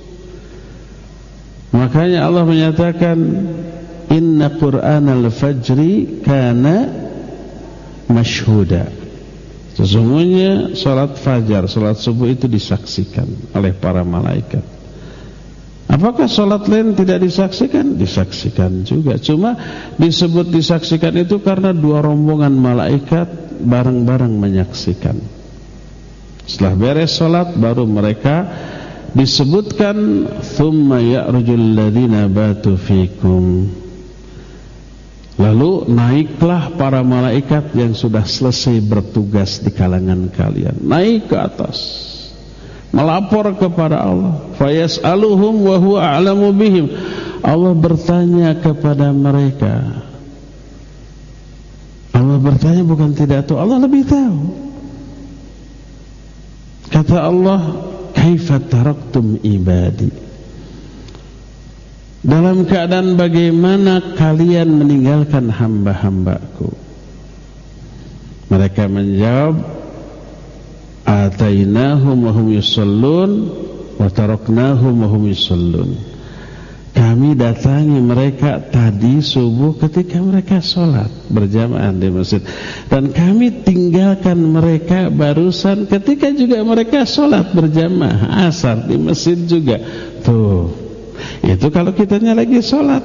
Makanya Allah menyatakan, Inna Qur'anal fajri kana mashhuda. Sesungguhnya sholat fajar, sholat subuh itu disaksikan oleh para malaikat. Apakah sholat lain tidak disaksikan? Disaksikan juga. Cuma disebut disaksikan itu karena dua rombongan malaikat bareng-bareng menyaksikan. Setelah beres sholat baru mereka disebutkan, thumma ya'rujul ladzina batu fikum. Lalu naiklah para malaikat yang sudah selesai bertugas di kalangan kalian, naik ke atas, melapor kepada Allah. Fayas'aluhum wa huwa a'lamu bihim. Allah bertanya kepada mereka. Allah bertanya bukan tidak tahu, Allah lebih tahu. Kata Allah, kaifa taraktum ibadi? Dalam keadaan bagaimana kalian meninggalkan hamba-hambaku? Mereka menjawab, atainahum wa hum yusallun wa taraknahum wa hum yusallun. Kami datangi mereka tadi subuh ketika mereka sholat berjamaah di masjid, dan kami tinggalkan mereka barusan ketika juga mereka sholat berjamaah asar di masjid juga. Tuh, itu kalau kitanya lagi sholat.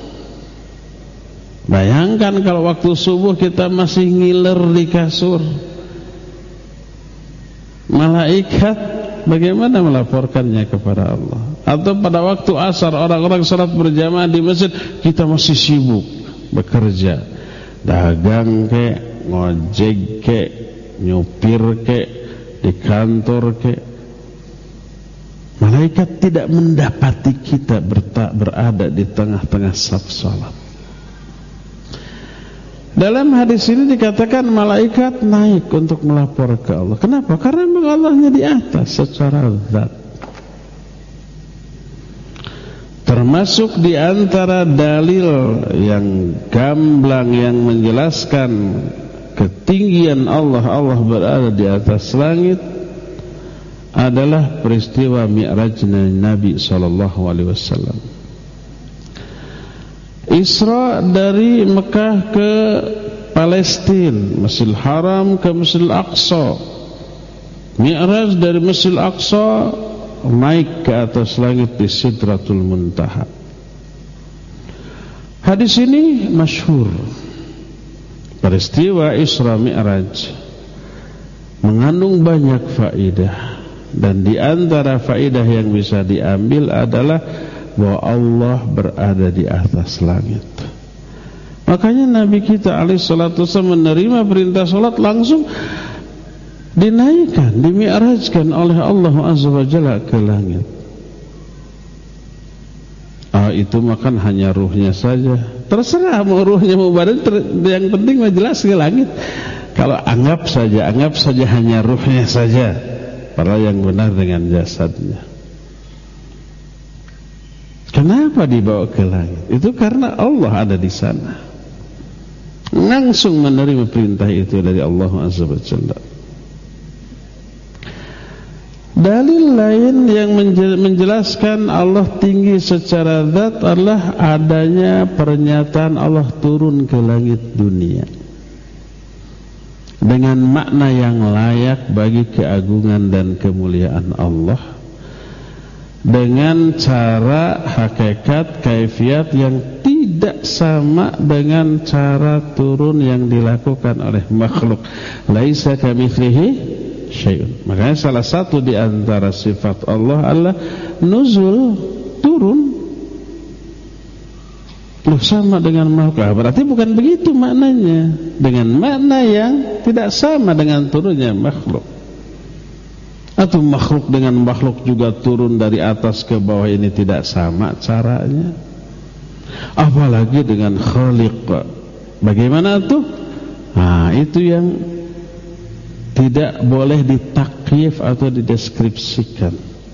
Bayangkan kalau waktu subuh kita masih ngiler di kasur, malaikat bagaimana melaporkannya kepada Allah? Atau pada waktu asar orang-orang sholat berjamaah di masjid, kita masih sibuk bekerja, dagang kek, ngojek kek, nyupir kek, di kantor kek. Malaikat tidak mendapati kita berada di tengah-tengah saf salat. Dalam hadis ini dikatakan malaikat naik untuk melapor ke Allah. Kenapa? Karena memang Allahnya di atas secara zat. Termasuk di antara dalil yang gamblang yang menjelaskan ketinggian Allah, Allah berada di atas langit, adalah peristiwa Mi'rajnya Nabi SAW. Isra dari Mekah ke Palestina, Masjidil Haram ke Masjidil Aqsa. Mi'raj dari Masjidil Aqsa naik ke atas langit di Sidratul Muntaha. Hadis ini masyhur. Peristiwa Isra Mi'raj mengandung banyak faedah. Dan di antara faedah yang bisa diambil adalah bahwa Allah berada di atas langit. Makanya Nabi kita alaihi salatu wasallam menerima perintah salat langsung dinaikkan, dimi'rajkan oleh Allah azza wa jalla ke langit. Itu makan hanya ruhnya saja. Terserah mau ruhnya mau badan, yang penting mah jelas ke langit. Kalau anggap saja hanya ruhnya saja. Padahal yang benar dengan jasadnya. Kenapa dibawa ke langit? Itu karena Allah ada di sana. Langsung menerima perintah itu dari Allah Azza wa Jalla. Dalil lain yang menjelaskan Allah tinggi secara zat adalah adanya pernyataan Allah turun ke langit dunia dengan makna yang layak bagi keagungan dan kemuliaan Allah, dengan cara hakikat kaifiat yang tidak sama dengan cara turun yang dilakukan oleh makhluk. Laisa kamitslihi syai'un. Makanya salah satu di antara sifat Allah adalah nuzul, turun. Loh, sama dengan makhluk. Berarti bukan begitu maknanya. Dengan makna yang tidak sama dengan turunnya makhluk. Atau makhluk dengan makhluk juga turun dari atas ke bawah, ini tidak sama caranya. Apalagi dengan khaliq. Bagaimana tuh? Itu yang tidak boleh ditakyif atau dideskripsikan.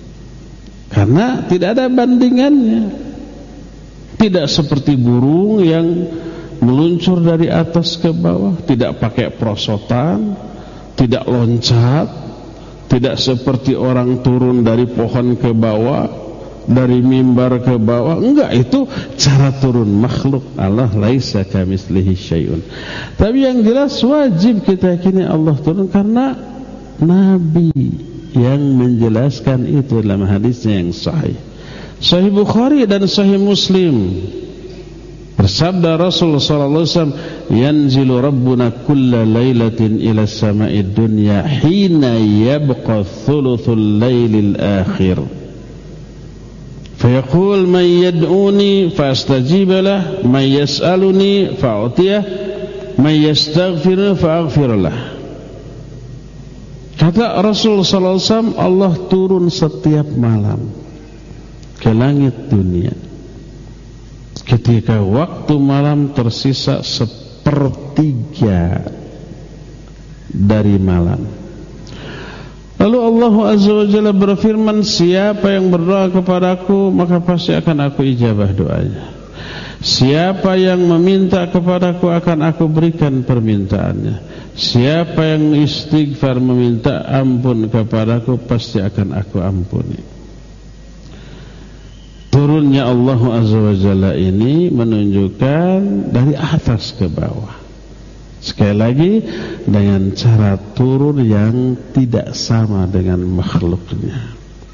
Karena tidak ada bandingannya. Tidak seperti burung yang meluncur dari atas ke bawah, tidak pakai perosotan, tidak loncat, tidak seperti orang turun dari pohon ke bawah, dari mimbar ke bawah. Enggak, itu cara turun makhluk. Allah laisa kamitslihi syai'un. Tapi yang jelas wajib kita yakini Allah turun karena Nabi yang menjelaskan itu dalam hadisnya yang sahih. Sahih Bukhari dan Sahih Muslim. Bersabda Rasulullah sallallahu alaihi wasallam, "Yanzilu Rabbuna kulla lailatin ila as-sama'id dunya hina yabqa thuluthul lailil akhir. Fayaqul man yad'uni fastajib lah, man yas'aluni fa'utiyah, man yastaghfiruni fa'aghfir lah." Kata Rasulullah sallallahu alaihi wasallam, Allah turun setiap malam ke langit dunia ketika waktu malam tersisa sepertiga dari malam. Lalu Allah Azza wa Jalla berfirman, siapa yang berdoa kepadaku maka pasti akan aku ijabah doanya. Siapa yang meminta kepadaku akan aku berikan permintaannya. Siapa yang istighfar meminta ampun kepadaku pasti akan aku ampuni. Turunnya Allah Azza wa Jalla ini menunjukkan dari atas ke bawah. Sekali lagi, dengan cara turun yang tidak sama dengan makhluknya.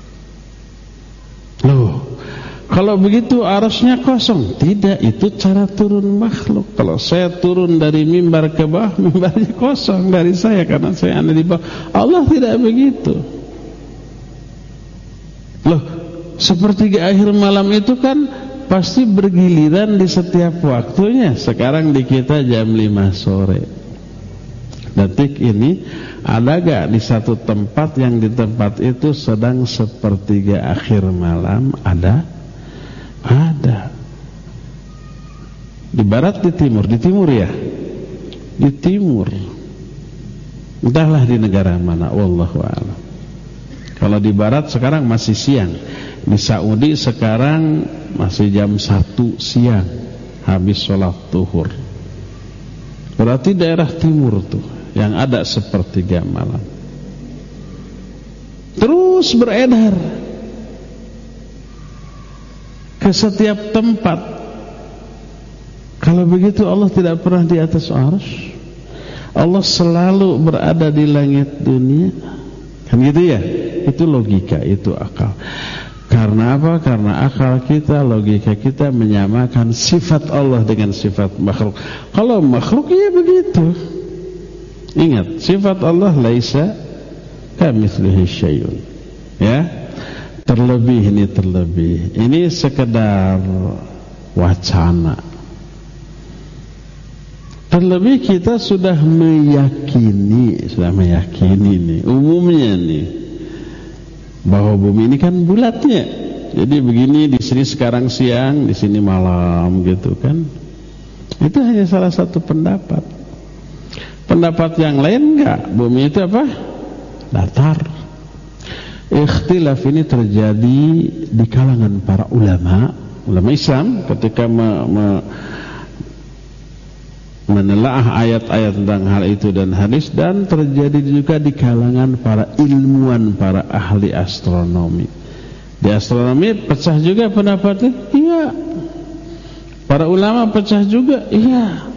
Loh, kalau begitu arasnya kosong. Tidak, itu cara turun makhluk. Kalau saya turun dari mimbar ke bawah, mimbarnya kosong dari saya karena saya ada di bawah. Allah tidak begitu. Loh, sepertiga akhir malam itu kan pasti bergiliran di setiap waktunya. Sekarang di kita jam 5 sore. Detik ini ada gak di satu tempat yang di tempat itu sedang sepertiga akhir malam? Ada? Ada. Di barat, di timur? Di timur ya? Di timur. Entahlah di negara mana, wallahu a'lam. Kalau di barat sekarang masih siang. Di Saudi sekarang masih jam 1 siang habis sholat zuhur. Berarti daerah timur tuh yang ada sepertiga malam. Terus beredar ke setiap tempat. Kalau begitu Allah tidak pernah di atas arsy. Allah selalu berada di langit dunia. Kan gitu ya? Itu logika, itu akal. Karena apa? Karena akal kita, logika kita menyamakan sifat Allah dengan sifat makhluk. Kalau makhluk ya begitu. Ingat, sifat Allah laisa kamitslihi syai'un. Ya. Terlebih ini terlebih. Ini sekedar wacana. Terlebih kita sudah meyakini nih, umumnya nih, bahwa bumi ini kan bulatnya. Jadi begini, di sini sekarang siang, di sini malam gitu kan. Itu hanya salah satu pendapat. Pendapat yang lain enggak, bumi itu apa? Datar. Ikhtilaf ini terjadi di kalangan para ulama Islam ketika menelaah ayat-ayat tentang hal itu dan hadis, dan terjadi juga di kalangan para ilmuwan, para ahli astronomi. Di astronomi pecah juga pendapatnya, iya. Para ulama pecah juga, iya.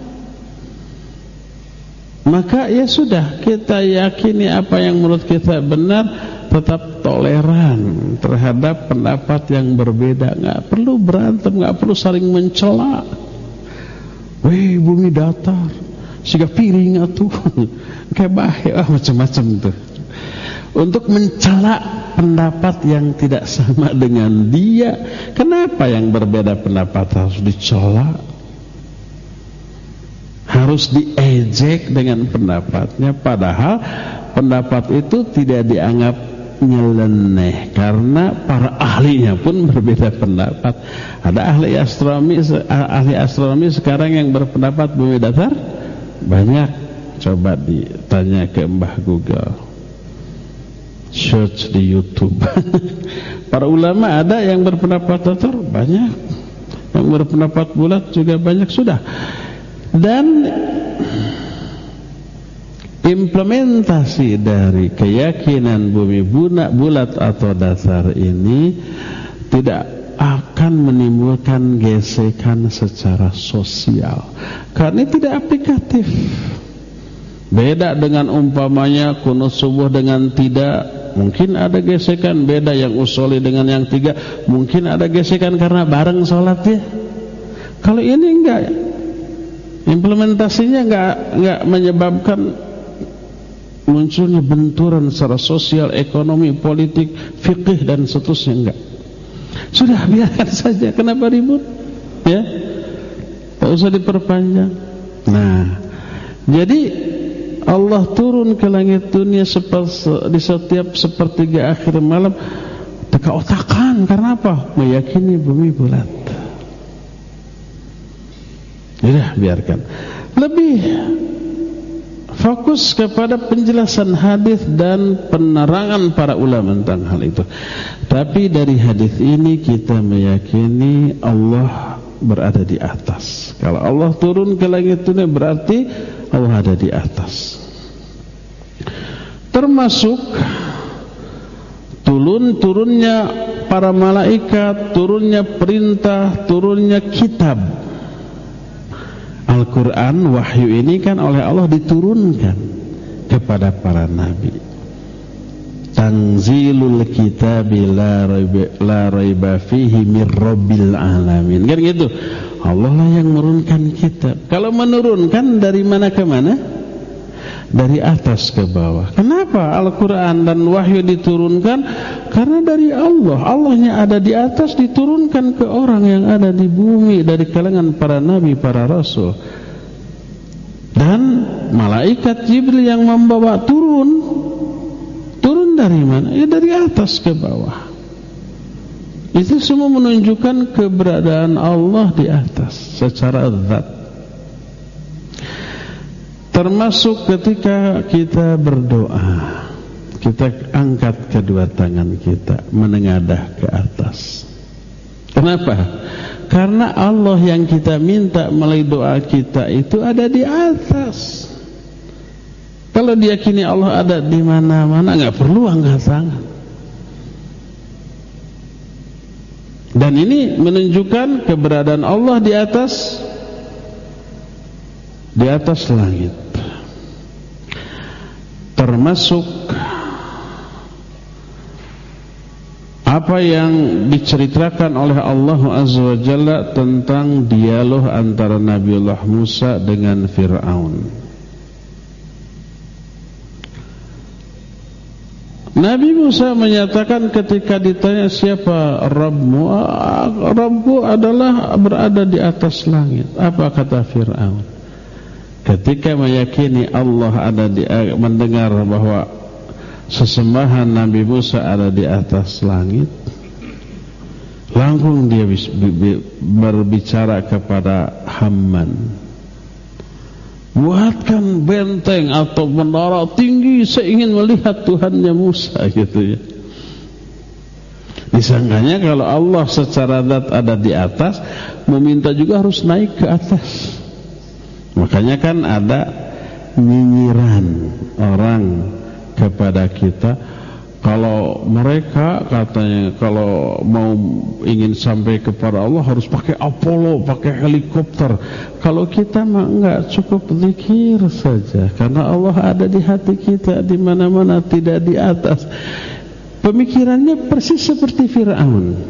Maka ya sudah, kita yakini apa yang menurut kita benar, tetap toleran terhadap pendapat yang berbeda. Nggak perlu berantem, nggak perlu saling mencela. Weh, bumi datar, siga piring atuh, kayak bahaya, macam-macam tuh. Untuk mencela pendapat yang tidak sama dengan dia. Kenapa yang berbeda pendapat harus dicela? Harus diejek dengan pendapatnya, padahal pendapat itu tidak dianggap nyeleneh karena para ahlinya pun berbeda pendapat. Ada ahli astronomi sekarang yang berpendapat bumi datar banyak. Coba ditanya ke Mbah Google. search di YouTube. Para ulama ada yang berpendapat datar, banyak. Yang berpendapat bulat juga banyak sudah. Dan implementasi dari keyakinan bumi bulat atau datar ini tidak akan menimbulkan gesekan secara sosial karena tidak aplikatif. Beda dengan umpamanya kunut subuh dengan tidak, mungkin ada gesekan. Beda yang usoli dengan yang tiga, mungkin ada gesekan karena bareng sholatnya. Kalau ini enggak, implementasinya enggak menyebabkan munculnya benturan secara sosial, ekonomi, politik, fikih dan seterusnya, enggak. Sudah biarkan saja, kenapa ribut? Ya, tak usah diperpanjang. Nah, jadi Allah turun ke langit dunia di setiap sepertiga akhir malam. Teka otakan, karena apa? Meyakini bumi bulat. Sudah biarkan. Lebih fokus kepada penjelasan hadis dan penerangan para ulama tentang hal itu. Tapi dari hadis ini kita meyakini Allah berada di atas. Kalau Allah turun ke langit dunia berarti Allah ada di atas. Termasuk turunnya para malaikat, turunnya perintah, turunnya kitab. Al-Quran, wahyu ini kan oleh Allah diturunkan kepada para nabi. Tanzilul kitabi la raiba fihi mir rabbil alamin. Kan gitu. Allah lah yang menurunkan kitab. Kalau menurunkan dari mana ke mana? Dari atas ke bawah. Kenapa Al-Quran dan wahyu diturunkan? Karena dari Allah. Allahnya ada di atas, diturunkan ke orang yang ada di bumi dari kalangan para nabi, para rasul. Dan malaikat Jibril yang membawa turun dari mana? Ya dari atas ke bawah. Itu semua menunjukkan keberadaan Allah di atas secara zat. Termasuk ketika kita berdoa, kita angkat kedua tangan kita menengadah ke atas. Kenapa? Karena Allah yang kita minta melalui doa kita itu ada di atas. Kalau diyakini Allah ada di mana-mana, nggak perlu angkat tangan. Dan ini menunjukkan keberadaan Allah di atas langit. Termasuk apa yang diceritakan oleh Allah Azza wa Jalla tentang dialog antara Nabiullah Musa dengan Fir'aun. Nabi Musa menyatakan ketika ditanya siapa Rabbmu, Rabbku adalah berada di atas langit. Apa kata Fir'aun? Ketika meyakini Allah ada mendengar bahwa sesembahan Nabi Musa ada di atas langit, langsung dia berbicara kepada Haman, buatkan benteng atau menara tinggi, saya ingin melihat Tuhannya Musa, gitu ya. Disangkanya kalau Allah secara zat ada di atas, meminta juga harus naik ke atas. Makanya kan ada nyinyiran orang kepada kita, kalau mereka katanya kalau mau ingin sampai kepada Allah harus pakai Apollo, pakai helikopter. Kalau kita mah enggak, cukup zikir saja, karena Allah ada di hati kita, di mana-mana, tidak di atas. Pemikirannya persis seperti Fir'aun.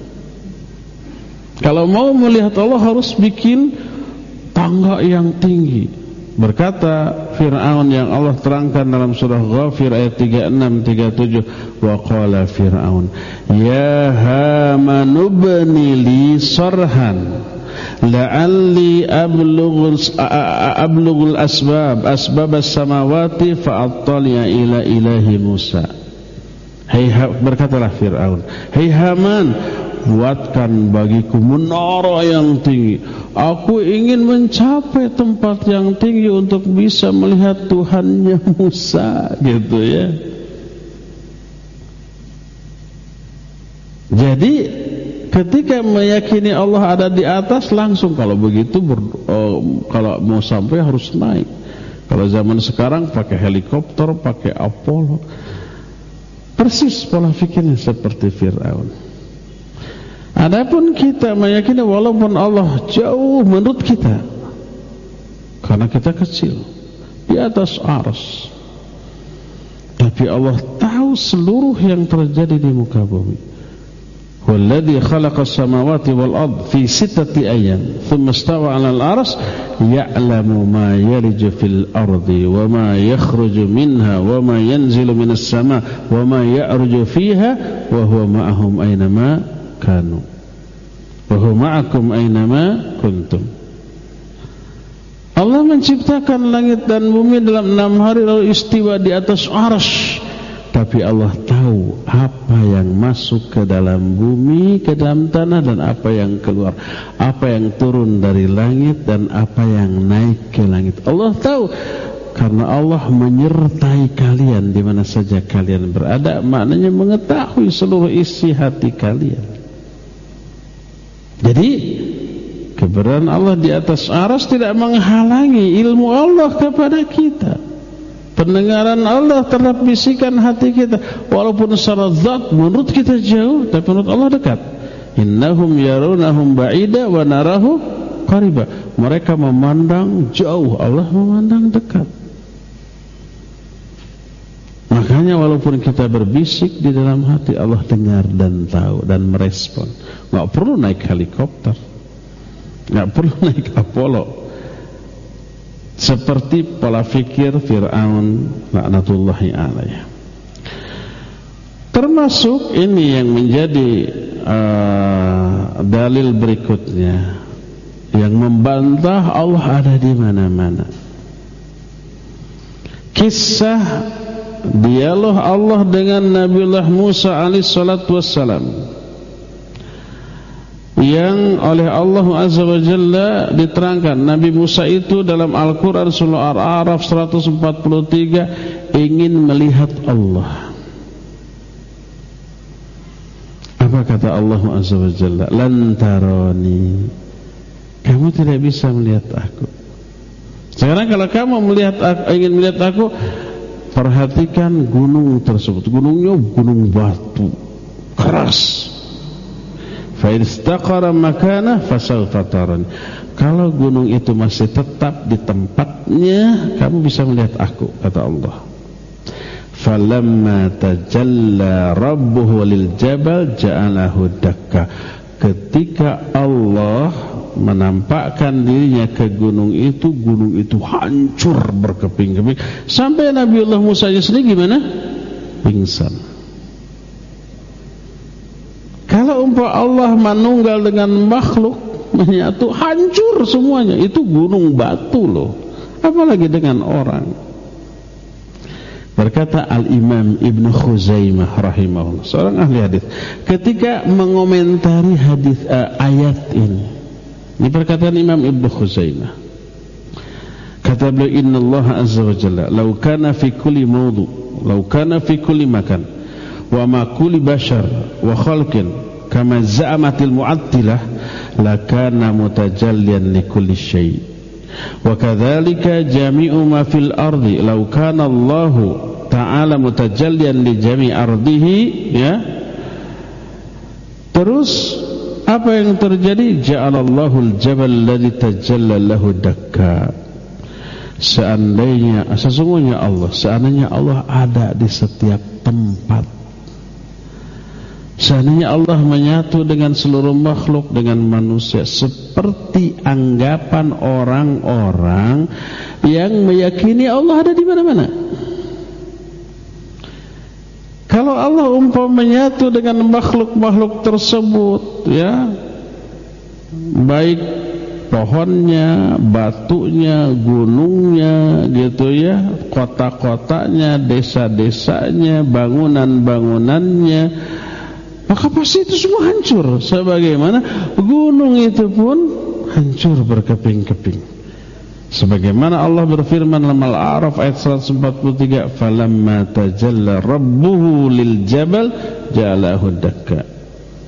Kalau mau melihat Allah harus bikin tangga yang tinggi. Berkata Fir'aun yang Allah terangkan dalam surah Ghafir ayat 36-37, wa qala Fir'aun ya Haman ibni li sarhan la'alli ablughul asbab as-samawati fa'attali'a ila ilahi Musa. Berkatalah Fir'aun, hei Haman, buatkan bagiku menara yang tinggi. Aku ingin mencapai tempat yang tinggi untuk bisa melihat Tuhannya Musa, gitu ya. Jadi ketika meyakini Allah ada di atas, langsung kalau begitu kalau mau sampai harus naik. Kalau zaman sekarang pakai helikopter, pakai Apollo. Persis pola pikirnya seperti Fir'aun. Adapun kita meyakini walaupun Allah jauh menurut kita, karena kita kecil di atas arsy, tapi Allah tahu seluruh yang terjadi di muka bumi. Walladzi khalaqas samawati wal ard fi 6 ayyam thumma istawa 'alal 'arsy ya'lamu ma yaliju fil ardi wa ma yakhruju minha wa ma yanzilu minas sama' wa ma ya'ruju fiha wa huwa ma'ahum aina ma kanu wa huwa ma'akum aina ma kuntum. Allah menciptakan langit dan bumi dalam 6 hari lalu istiwa di atas arsy. Tapi Allah tahu apa yang masuk ke dalam bumi, ke dalam tanah, dan apa yang keluar, apa yang turun dari langit dan apa yang naik ke langit. Allah tahu, karena Allah menyertai kalian di mana saja kalian berada. Maknanya mengetahui seluruh isi hati kalian. Jadi keberadaan Allah di atas arsy tidak menghalangi ilmu Allah kepada kita. Pendengaran Allah terhadap bisikan hati kita, walaupun secara zat menurut kita jauh, tapi menurut Allah dekat. Innahum yarawunahum ba'ida wa narahu qariba. Mereka memandang jauh, Allah memandang dekat. Makanya walaupun kita berbisik di dalam hati, Allah dengar dan tahu dan merespon. Enggak perlu naik helikopter, enggak perlu naik Apollo. Seperti pola fikir Fir'aun laknatullahi alaih. Termasuk ini yang menjadi dalil berikutnya yang membantah Allah ada di mana-mana. Kisah dialog Allah dengan Nabiullah Musa alaihi salatu wassalam, yang oleh Allah Azza wa Jalla diterangkan. Nabi Musa itu dalam Al-Quran surah Al-A'raf 143 ingin melihat Allah. Apa kata Allah Azza wa Jalla? Lan tarani, kamu tidak bisa melihat aku. Sekarang kalau kamu ingin melihat aku, perhatikan gunung tersebut. Gunungnya gunung batu keras. Fa istaqara makanah fasawfa tarani. Kalau gunung itu masih tetap di tempatnya, kamu bisa melihat aku, kata Allah. Falamma tajalla rabbuhu lil jabal ja'alahu dakka. Ketika Allah menampakkan dirinya ke gunung itu hancur berkeping-keping. Sampai Nabiullah Musa sendiri gimana? Pingsan. Kalau Allah manunggal dengan makhluk, menyatu, hancur semuanya. Itu gunung batu loh, apalagi dengan orang. Berkata Al-Imam Ibn Khuzaimah rahimahullah, seorang ahli hadis, ketika mengomentari hadis ayat ini perkataan Imam Ibn Khuzaimah. Kata beliau, Inna Allah Azza wa Jalla law kana fi kulli mawdu, law kana fi kulli makan, wa ma kulli bashar wa khalqin kama za'amatil mu'attilah lakana mutajallian li kulli syai'. Wa kadzalika jami'u ma fil ardi law kana Allah ta'ala mutajallian li jami' ardihi, ya. Terus apa yang terjadi? Ja'alallahu al-jabal alladhi tajalla lahu dakka. Sesungguhnya Allah ada di setiap tempat. Seandainya Allah menyatu dengan seluruh makhluk, dengan manusia, seperti anggapan orang-orang yang meyakini Allah ada di mana-mana. Kalau Allah menyatu dengan makhluk-makhluk tersebut, ya, baik pohonnya, batunya, gunungnya, gitu ya, kota-kotanya, desa-desanya, bangunan-bangunannya, maka pasti itu semua hancur. Sebagaimana gunung itu pun hancur berkeping-keping. Sebagaimana Allah berfirman dalam Al-A'raf ayat 143, falamma tajalla rabbuhu lil jabal ja'alahu dakka.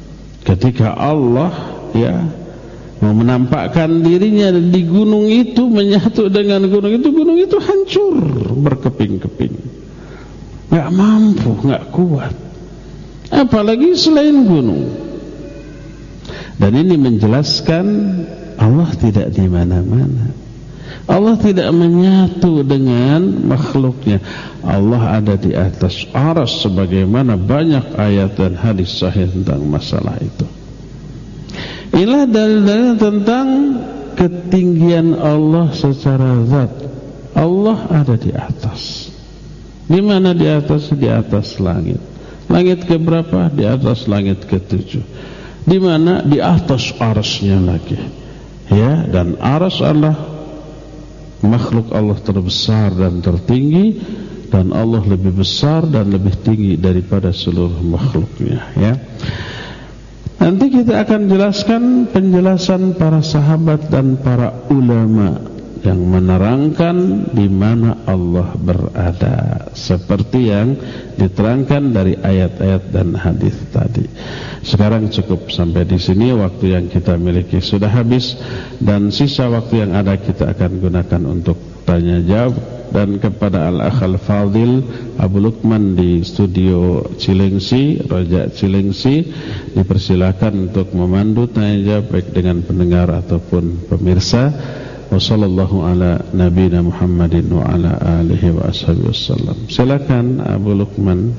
Ketika Allah mau menampakkan dirinya di gunung itu, menyatu dengan gunung itu hancur berkeping-keping, nggak mampu, nggak kuat, apalagi selain gunung. Dan ini menjelaskan Allah tidak di mana-mana. Allah tidak menyatu dengan makhluknya. Allah ada di atas arsy, sebagaimana banyak ayat dan hadis sahih tentang masalah itu. Inilah dalil-dalil tentang ketinggian Allah secara zat. Allah ada di atas. Di mana di atas? Di atas langit. Langit keberapa? Di atas langit ke-7. Di mana? Di atas arsy-nya lagi. Ya, dan arsy Allah makhluk Allah terbesar dan tertinggi, dan Allah lebih besar dan lebih tinggi daripada seluruh makhluknya, ya. Nanti kita akan jelaskan penjelasan para sahabat dan para ulama yang menerangkan di mana Allah berada, seperti yang diterangkan dari ayat-ayat dan hadis tadi. Sekarang cukup sampai di sini, waktu yang kita miliki sudah habis, dan sisa waktu yang ada kita akan gunakan untuk tanya jawab. Dan kepada Al-Akh Al-Fadil Abu Lukman di studio Cilengsi, Rojak Cilengsi, dipersilakan untuk memandu tanya jawab baik dengan pendengar ataupun pemirsa. Wassallallahu ala nabiyina Muhammadin wa ala alihi wa ashabihi wasallam. Silakan Abu Lukman.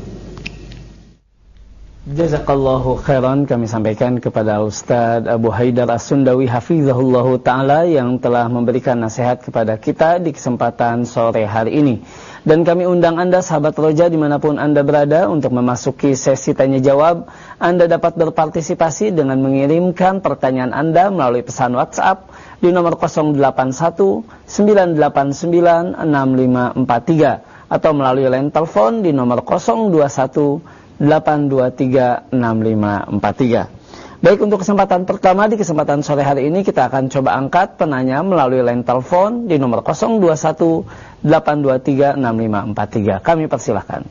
Jazakallahu khairan, kami sampaikan kepada Ustaz Abu Haidar As-Sundawi hafizahullahu ta'ala yang telah memberikan nasihat kepada kita di kesempatan sore hari ini. Dan kami undang Anda sahabat Roja dimanapun Anda berada untuk memasuki sesi tanya jawab. Anda dapat berpartisipasi dengan mengirimkan pertanyaan Anda melalui pesan WhatsApp di nomor 081 989 6543 atau melalui line telepon di nomor 021 823 6543. Baik, untuk kesempatan pertama di kesempatan sore hari ini kita akan coba angkat penanya melalui line telepon di nomor 021 823 6543. Kami persilahkan.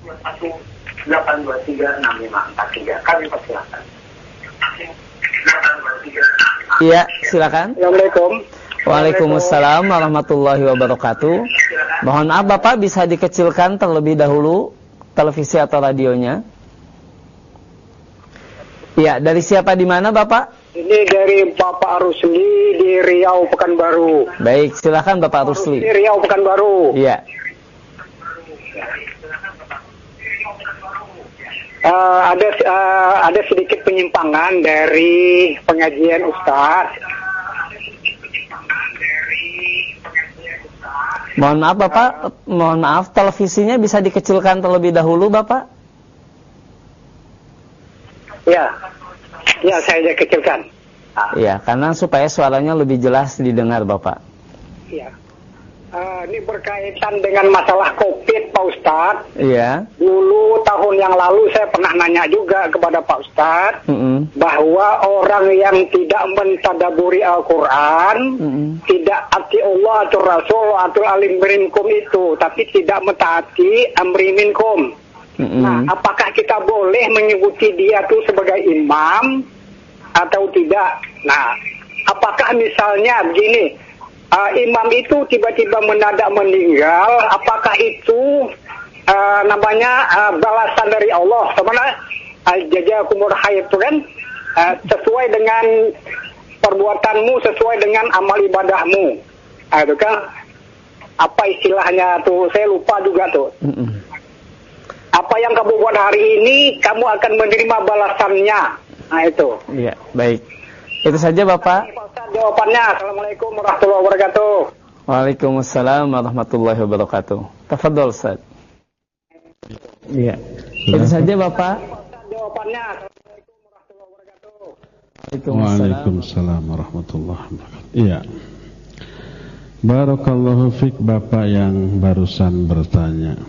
823 6543. Kami persilahkan. Iya, silakan. Assalamualaikum. Waalaikumsalam warahmatullahi wabarakatuh. Mohon maaf Bapak, bisa dikecilkan terlebih dahulu televisi atau radionya. Ya, dari siapa di mana Bapak? Ini dari Bapak Rusli di Riau Pekanbaru. Baik, silakan Bapak Rusli. Di Riau Pekanbaru. Iya. Ada sedikit penyimpangan dari pengajian Ustaz. Mohon maaf Bapak, mohon maaf, televisinya bisa dikecilkan terlebih dahulu Bapak? Ya, saya kecilkan. Ya, karena supaya suaranya lebih jelas didengar Bapak. Ya, ini berkaitan dengan masalah COVID Pak Ustadz. Iya. Dulu tahun yang lalu saya pernah nanya juga kepada Pak Ustadz bahwa orang yang tidak mentadaburi Al-Quran, tidak ati Allah atau Rasul atau alim minkum itu, tapi tidak mentaati amri minkum. Nah, apakah kita boleh mengikuti dia tuh sebagai imam atau tidak? Nah, apakah misalnya begini, imam itu tiba-tiba mendadak meninggal, apakah itu namanya balasan dari Allah? Sebenarnya jazakumur khair itu kan sesuai dengan perbuatanmu, sesuai dengan amal ibadahmu. Itu kan apa istilahnya tuh, saya lupa juga tuh. Apa yang kamu buat hari ini, kamu akan menerima balasannya. Nah itu. Iya, baik. Itu saja Bapak. Jawabannya. Assalamualaikum warahmatullahi wabarakatuh. Waalaikumsalam warahmatullahi wabarakatuh. Tafadhol Ustaz. Iya. Itu saja Bapak. Jawabannya. Assalamualaikum warahmatullahi wabarakatuh. Waalaikumsalam warahmatullahi wabarakatuh. Iya. Barakallahu fik Bapak yang barusan bertanya.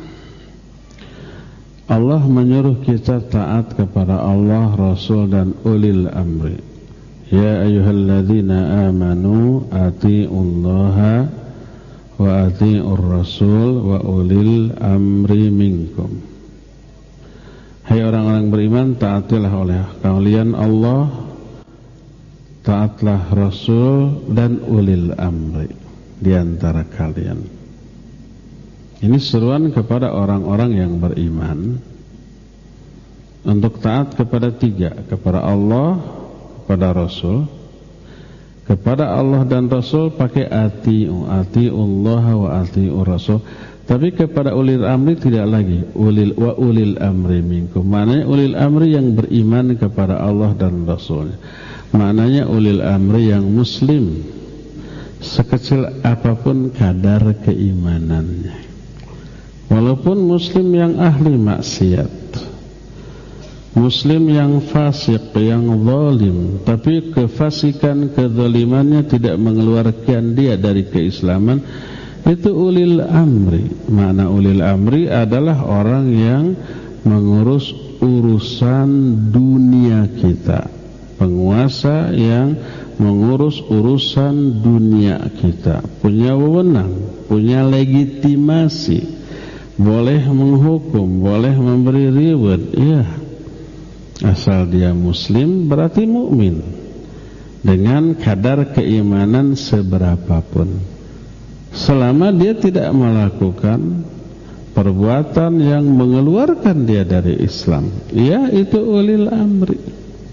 Allah menyuruh kita taat kepada Allah, Rasul dan ulil amri. Ya ayyuhalladzina amanu atiiullaha wa atiiur rasul wa ulil amri minkum. Hai orang-orang beriman, taatilah oleh kalian Allah, taatlah Rasul dan ulil amri di antara kalian. Ini seruan kepada orang-orang yang beriman untuk taat kepada tiga, kepada Allah, kepada Rasul. Kepada Allah dan Rasul pakai ati'ullah wa ati'ur Rasul. Tapi kepada ulil amri tidak lagi, ulil amri minkum. Maknanya ulil amri yang beriman kepada Allah dan Rasulnya. Maknanya ulil amri yang muslim, sekecil apapun kadar keimanannya. Walaupun muslim yang ahli maksiat, muslim yang fasik, yang zalim, tapi kefasikan, kezalimannya tidak mengeluarkan dia dari keislaman, itu ulil amri. Makna ulil amri adalah orang yang mengurus urusan dunia kita, penguasa yang mengurus urusan dunia kita, punya wewenang, punya legitimasi, boleh menghukum, boleh memberi reward, ya. Asal dia muslim berarti mukmin dengan kadar keimanan seberapapun, selama dia tidak melakukan perbuatan yang mengeluarkan dia dari Islam, ya, itu ulil amri.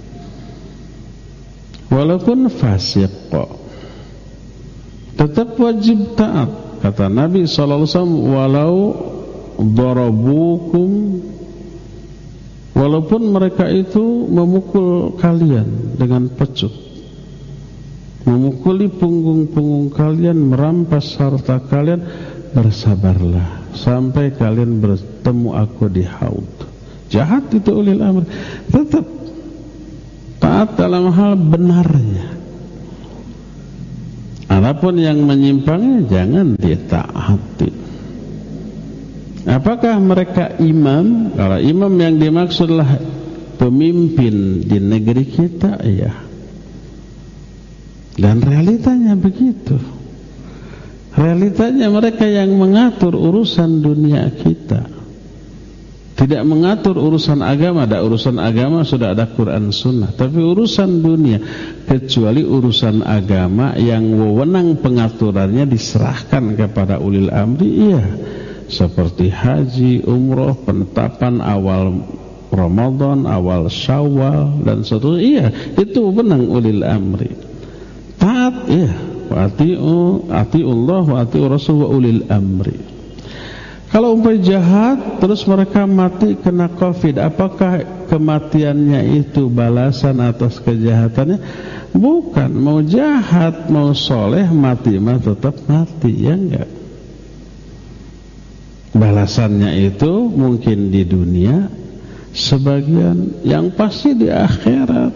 Walaupun fasik kok, tetap wajib taat. Kata Nabi SAW, walau darabukum, walaupun mereka itu memukul kalian dengan pecut, memukuli punggung-punggung kalian, merampas harta kalian, bersabarlah sampai kalian bertemu aku di haud. Jahat itu ulil amri, tetap taat dalam hal benarnya. Adapun yang menyimpangnya jangan ditaati. Apakah mereka imam? Kalau imam yang dimaksudlah pemimpin di negeri kita, ya. Dan realitanya begitu. Realitanya mereka yang mengatur urusan dunia kita, tidak mengatur urusan agama. Ada urusan agama sudah ada Quran Sunnah, tapi urusan dunia, kecuali urusan agama yang wewenang pengaturannya diserahkan kepada ulil amri, iya, seperti haji, umroh, penetapan awal Ramadan, awal Syawal dan seterusnya, iya, itu wewenang ulil amri. Taat, iya, wa ati'ullah wa ati'ur Rasul wa ulil amri. Kalau umpamanya jahat terus mereka mati kena COVID, apakah kematiannya itu balasan atas kejahatannya? Bukan. Mau jahat mau soleh, mati mah tetap mati, ya enggak? Balasannya itu mungkin di dunia, sebagian yang pasti di akhirat.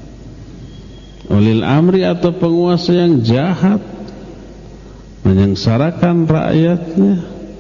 Ulil amri atau penguasa yang jahat menyengsarakan rakyatnya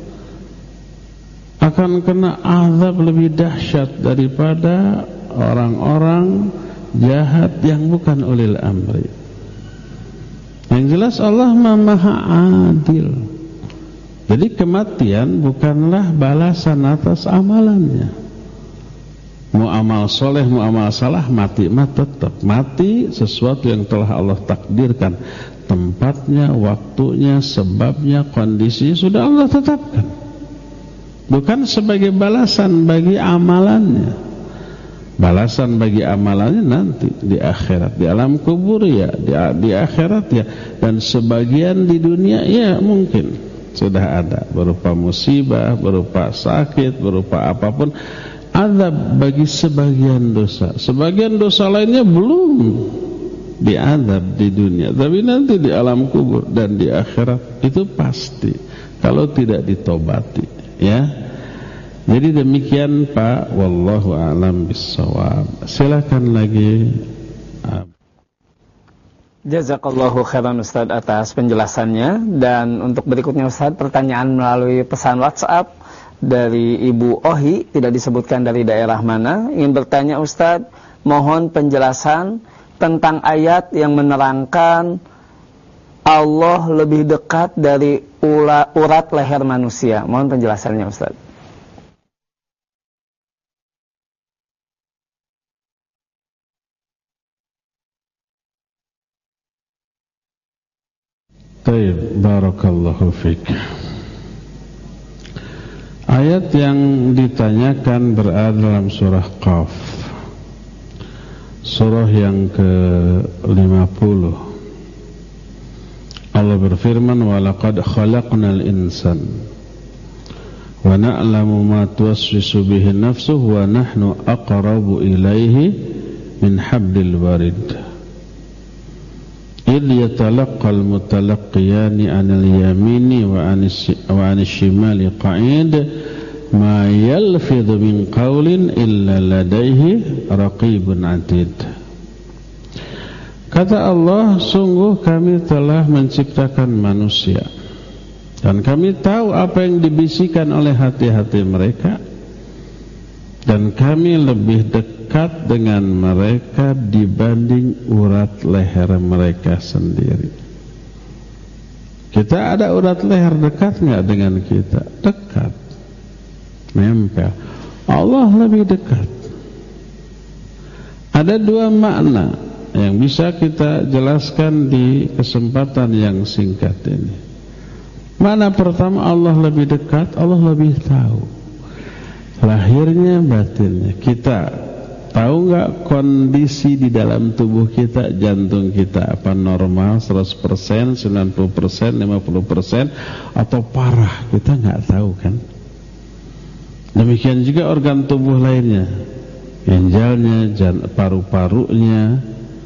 akan kena azab lebih dahsyat daripada orang-orang jahat yang bukan ulil amri. Yang jelas Allah Maha Adil. Jadi kematian bukanlah balasan atas amalannya. Mau amal soleh, mau amal salah, mati mah tetap mati. Sesuatu yang telah Allah takdirkan, tempatnya, waktunya, sebabnya, kondisinya sudah Allah tetapkan. Bukan sebagai balasan bagi amalannya. Balasan bagi amalannya nanti di akhirat, di alam kubur, ya, di akhirat, ya. Dan sebagian di dunia, ya, mungkin sudah ada berupa musibah, berupa sakit, berupa apapun, azab bagi sebagian dosa. Sebagian dosa lainnya belum diazab di dunia, tapi nanti di alam kubur dan di akhirat itu pasti, kalau tidak ditobati, ya. Jadi demikian Pak, wallahu a'lam bissawab. Silakan lagi. Jazakallahu khairan Ustaz atas penjelasannya. Dan untuk berikutnya Ustaz, pertanyaan melalui pesan WhatsApp dari Ibu Ohi, tidak disebutkan dari daerah mana, ingin bertanya Ustaz, mohon penjelasan tentang ayat yang menerangkan Allah lebih dekat dari urat leher manusia. Mohon penjelasannya Ustaz. Baik, barakallahu fiik. Ayat yang ditanyakan berada dalam surah Qaf, surah yang ke-50. Allah berfirman, wa laqad khalaqnal insan wa na'lamu ma tuwaswisu bihi nafsuhu wa nahnu aqrabu ilaihi min hablil warid. إذ يتلقى المتلقيان عن اليمين وعن الشمال قعيد ما يلفظ من قول إلا لديه رقيب عتيد. Kata Allah, sungguh kami telah menciptakan manusia dan kami tahu apa yang dibisikkan oleh hati-hati mereka, dan kami lebih dekat dengan mereka dibanding urat leher mereka sendiri. Kita ada urat leher dekat nggak dengan kita? Dekat, nempel. Allah lebih dekat. Ada dua makna yang bisa kita jelaskan di kesempatan yang singkat ini. Makna pertama, Allah lebih dekat, Allah lebih tahu lahirnya, batinnya. Kita tahu nggak kondisi di dalam tubuh kita, jantung kita apa normal 100%, 90%, 50% atau parah? Kita nggak tahu kan. Demikian juga organ tubuh lainnya, ginjalnya, paru-parunya,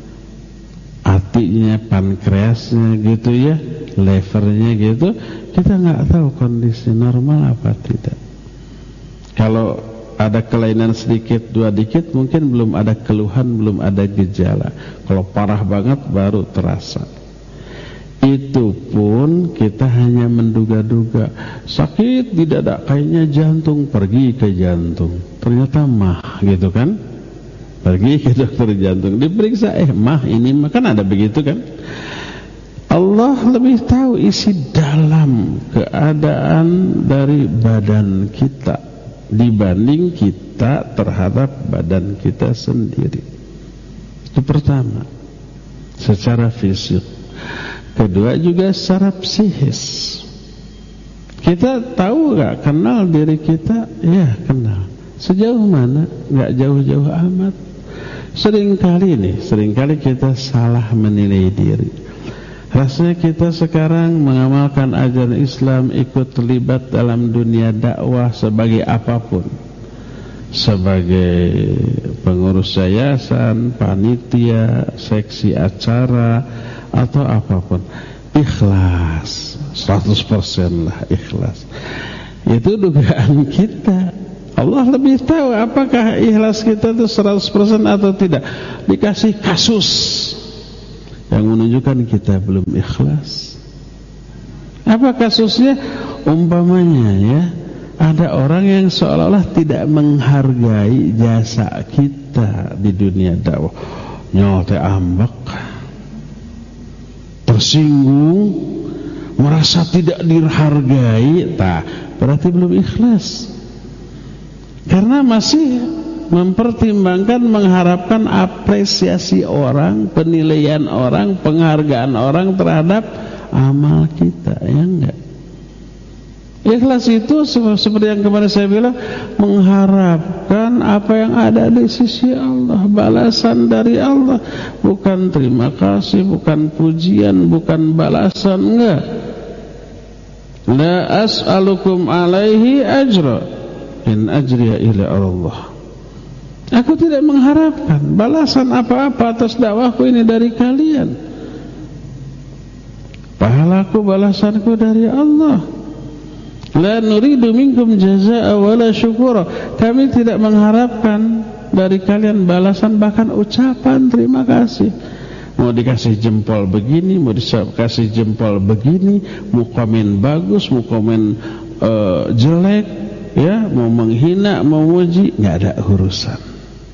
hatinya, pankreasnya gitu ya, levernya gitu. Kita nggak tahu kondisi normal apa tidak. Kalau ada kelainan sedikit, dua dikit, mungkin belum ada keluhan, belum ada gejala. Kalau parah banget baru terasa. Itu pun kita hanya menduga-duga. Sakit di dada, kayaknya jantung, pergi ke jantung. Ternyata mah gitu kan. Pergi ke dokter jantung, diperiksa, mah ini mah, kan ada begitu kan. Allah lebih tahu isi dalam keadaan dari badan kita dibanding kita terhadap badan kita sendiri. Itu pertama, secara fisik. Kedua juga secara psikis. Kita tahu gak, kenal diri kita? Ya kenal. Sejauh mana? Gak jauh-jauh amat. Seringkali kita salah menilai diri. Rasanya kita sekarang mengamalkan ajaran Islam, ikut terlibat dalam dunia dakwah sebagai apapun, sebagai pengurus yayasan, panitia, seksi acara, atau apapun, ikhlas 100% lah, ikhlas. Itu dugaan kita. Allah lebih tahu apakah ikhlas kita itu 100% atau tidak. Dikasih kasus yang menunjukkan kita belum ikhlas. Apa kasusnya? Umpamanya ya, ada orang yang seolah-olah tidak menghargai jasa kita di dunia dakwah. Nyote ambek, tersinggung, merasa tidak dihargai, berarti belum ikhlas. Karena masih mempertimbangkan, mengharapkan apresiasi orang, penilaian orang, penghargaan orang terhadap amal kita, ya enggak? Ikhlas itu seperti yang kemarin saya bilang, mengharapkan apa yang ada di sisi Allah, balasan dari Allah, bukan terima kasih, bukan pujian, bukan balasan, enggak. La as'alukum alaihi ajra in ajriya ila Allah. Aku tidak mengharapkan balasan apa-apa atas dakwahku ini dari kalian. Pahalaku, balasanku dari Allah. La nuridu minkum jazaa'a wala syukura. Kami tidak mengharapkan dari kalian balasan, bahkan ucapan terima kasih. Mau dikasih jempol begini, mau dikasih jempol begini, mau komen bagus, mau komen jelek, ya, mau menghina, mau muji, nggak ada urusan.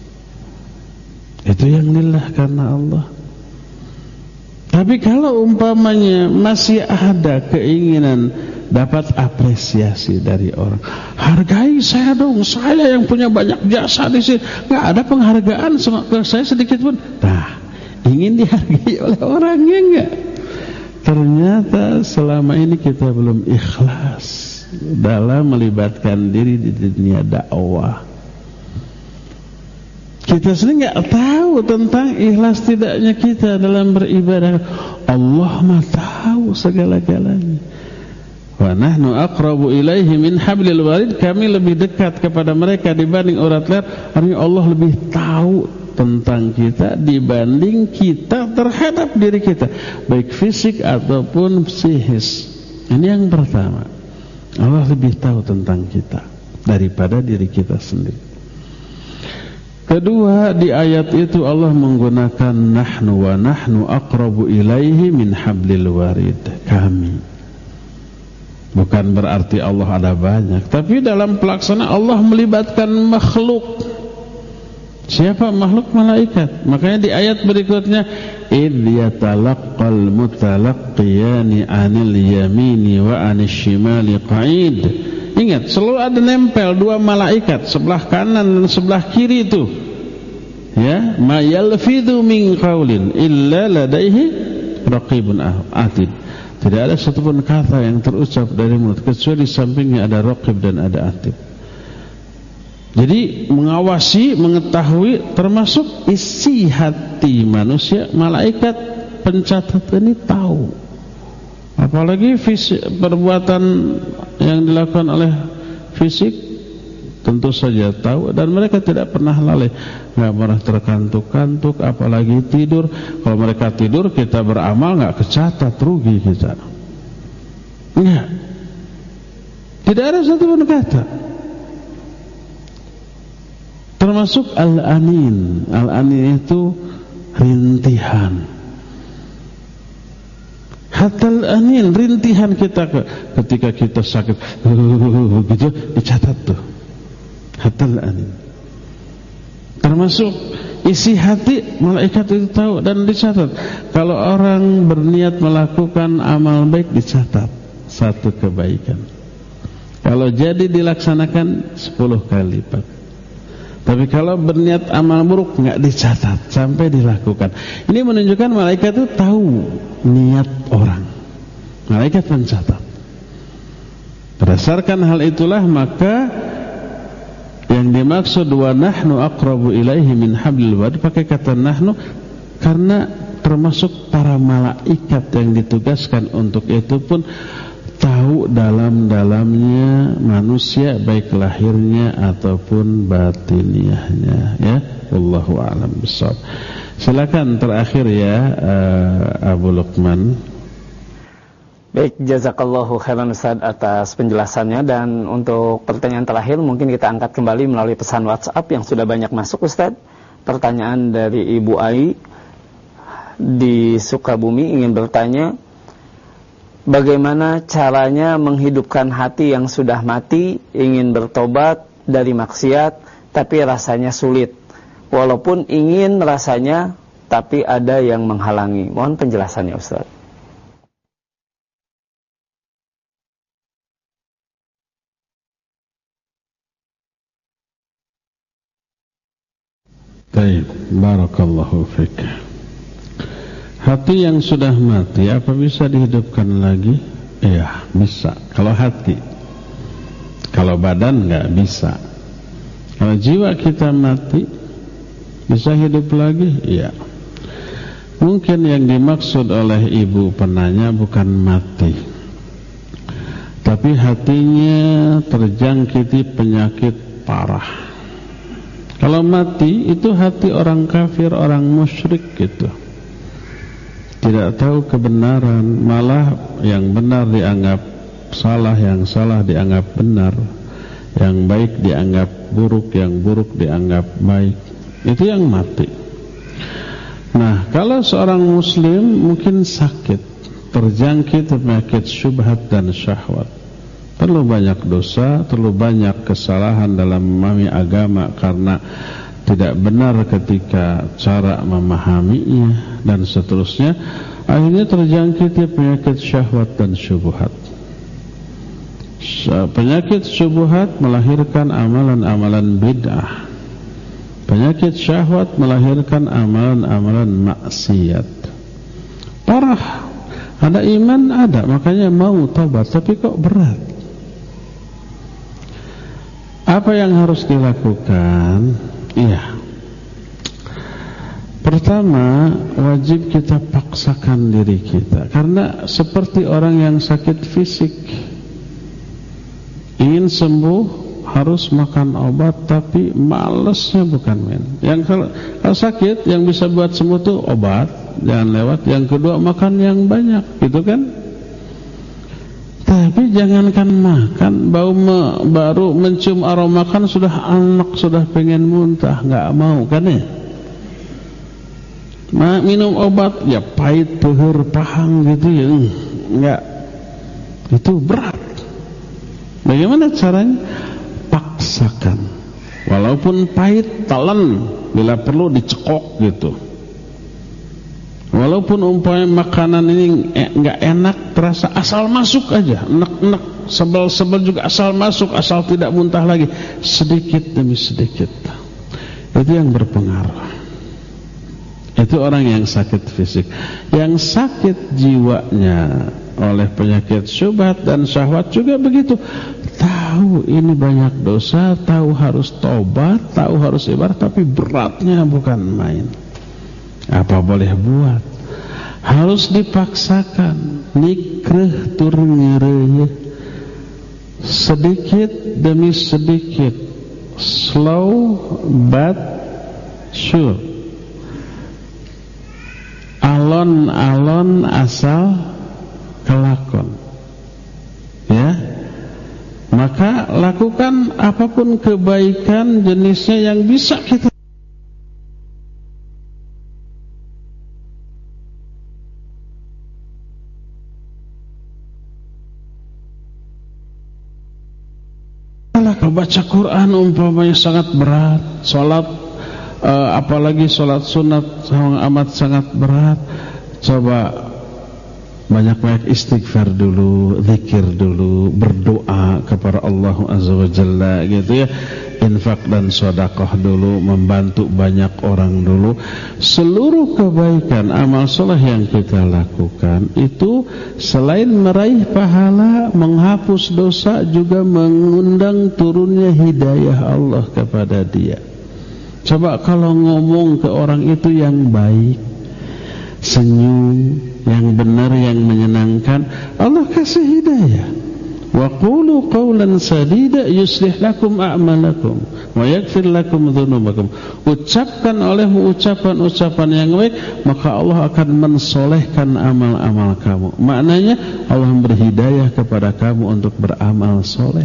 Itu yang lillah, karena Allah. Tapi kalau umpamanya masih ada keinginan dapat apresiasi dari orang, hargai saya dong, saya yang punya banyak jasa di sini, nggak ada penghargaan ke saya sedikit pun. Nah, ingin dihargai oleh orangnya enggak? ternyata selama ini kita belum ikhlas dalam melibatkan diri di dunia dakwah. Kita sendiri nggak tahu tentang ikhlas tidaknya kita dalam beribadah. Allah mah tahu segala-galanya. Wa nahnu aqrabu ilaihi min hablil warid. Kami lebih dekat kepada mereka dibanding urat leher. Artinya Allah lebih tahu tentang kita dibanding kita terhadap diri kita, baik fisik ataupun psikis. Ini yang pertama. Allah lebih tahu tentang kita daripada diri kita sendiri. Kedua, di ayat itu Allah menggunakan nahnu wa nahnu aqrabu ilaihi min hablil warid. Kami. Bukan berarti Allah ada banyak, tapi dalam pelaksanaan Allah melibatkan makhluk. Siapa makhluk? Malaikat. Makanya di ayat berikutnya, idh yatalaqqal mutalaqqiyani 'anil yamini wa 'anil shimali qa'id. Ingat, selalu ada nempel dua malaikat, sebelah kanan dan sebelah kiri itu. Ya, ma yalfidhu min qaulin illa ladaihi raqibun atid. Tidak ada satupun kata yang terucap dari mulut kecuali di sampingnya ada raqib dan ada atid. Jadi mengawasi, mengetahui termasuk isi hati manusia, malaikat pencatat ini tahu. Apalagi perbuatan yang dilakukan oleh fisik tentu saja tahu, dan mereka tidak pernah lalai, nggak pernah terkantuk-kantuk, apalagi tidur. Kalau mereka tidur kita beramal nggak kecatat, rugi kita. Enggak, tidak ada satu pun kata. Termasuk al-anin. Al-anin itu rintihan. Hatal anin, rintihan kita ketika kita sakit gitu dicatat tuh. Hatal anin. Termasuk isi hati, malaikat itu tahu dan dicatat. Kalau orang berniat melakukan amal baik, dicatat satu kebaikan. Kalau jadi dilaksanakan 10 kali lipat. Tapi kalau berniat amal buruk nggak dicatat sampai dilakukan. Ini menunjukkan malaikat itu tahu niat orang. Malaikat mencatat. Berdasarkan hal itulah maka yang dimaksud wa nahnu aqrabu ilaihi min hablil warid, pakai kata nahnu karena termasuk para malaikat yang ditugaskan untuk itu pun tahu dalam-dalamnya manusia, baik lahirnya ataupun batiniahnya, ya. Wallahu a'lam bishawab. Silakan terakhir ya Abu Luqman. Baik, jazakallahu khairan Ustaz atas penjelasannya, dan untuk pertanyaan terakhir mungkin kita angkat kembali melalui pesan WhatsApp yang sudah banyak masuk Ustaz. Pertanyaan dari Ibu Ai di Sukabumi ingin bertanya, bagaimana caranya menghidupkan hati yang sudah mati, ingin bertobat dari maksiat tapi rasanya sulit, walaupun ingin rasanya tapi ada yang menghalangi. Mohon penjelasannya Ustaz. Baik, barakallahu fiik. Hati yang sudah mati apa bisa dihidupkan lagi? Iya, bisa. Kalau hati. Kalau badan enggak bisa. Kalau jiwa kita mati bisa hidup lagi? Iya. Mungkin yang dimaksud oleh ibu penanya bukan mati, tapi hatinya terjangkiti penyakit parah. Kalau mati itu hati orang kafir, orang musyrik gitu. Tidak tahu kebenaran, malah yang benar dianggap salah, yang salah dianggap benar, yang baik dianggap buruk, yang buruk dianggap baik. Itu yang mati. Nah, kalau seorang muslim mungkin sakit, terjangkit penyakit syubhat dan syahwat, terlalu banyak dosa, terlalu banyak kesalahan dalam memahami agama karena tidak benar ketika cara memahaminya dan seterusnya, akhirnya terjangkiti penyakit syahwat dan syubhat. Penyakit syubhat melahirkan amalan-amalan bid'ah. Penyakit syahwat melahirkan amalan-amalan maksiat. Parah. Ada iman, ada, makanya mau tobat, tapi kok berat. Apa yang harus dilakukan? Iya, pertama, wajib kita paksakan diri kita. Karena seperti orang yang sakit fisik, ingin sembuh harus makan obat, tapi malesnya bukan main. Yang kalau sakit, yang bisa buat sembuh tuh obat, jangan lewat. Yang kedua, makan yang banyak, gitu kan? Tapi jangankan makan, baru mencium aroma makan sudah anak, sudah pengen muntah, nggak mau kan ya? Minum obat ya pahit, peuheur, pahang gitu ya, nggak, itu berat. Bagaimana caranya? Paksakan, walaupun pahit, telan, bila perlu dicekok gitu. Walaupun umpamanya makanan ini nggak enak, terasa, asal masuk aja, enak-enak, sebel-sebel juga asal masuk, asal tidak muntah lagi, sedikit demi sedikit. Itu yang berpengaruh. Itu orang yang sakit fisik. Yang sakit jiwanya oleh penyakit syubhat dan syahwat juga begitu. Tahu ini banyak dosa, tahu harus tobat, tahu harus ibadah, tapi beratnya bukan main. Apa boleh buat? Harus dipaksakan. Nikreh turun ngereh, sedikit demi sedikit, slow but sure, alon-alon asal kelakon. Ya, maka lakukan apapun kebaikan jenisnya yang bisa kita baca Quran umpamanya sangat berat, sholat apalagi sholat sunat amat sangat berat. Coba banyak-banyak istighfar dulu, zikir dulu, berdoa kepada Allah Azza wa Jalla gitu ya. Infak dan sedekah dulu, membantu banyak orang dulu. Seluruh kebaikan amal soleh yang kita lakukan itu selain meraih pahala, menghapus dosa, juga mengundang turunnya hidayah Allah kepada dia. Coba kalau ngomong ke orang itu yang baik, senyum, yang benar, yang menyenangkan, Allah kasih hidayah. Wa qulu qawlan sadida yuslih lakum a'malakum wa yaghfir lakum dzunubakum. Ucapkan olehmu ucapan-ucapan yang baik, maka Allah akan mensolehkan amal-amal kamu. Maknanya Allah memberi hidayah kepada kamu untuk beramal soleh.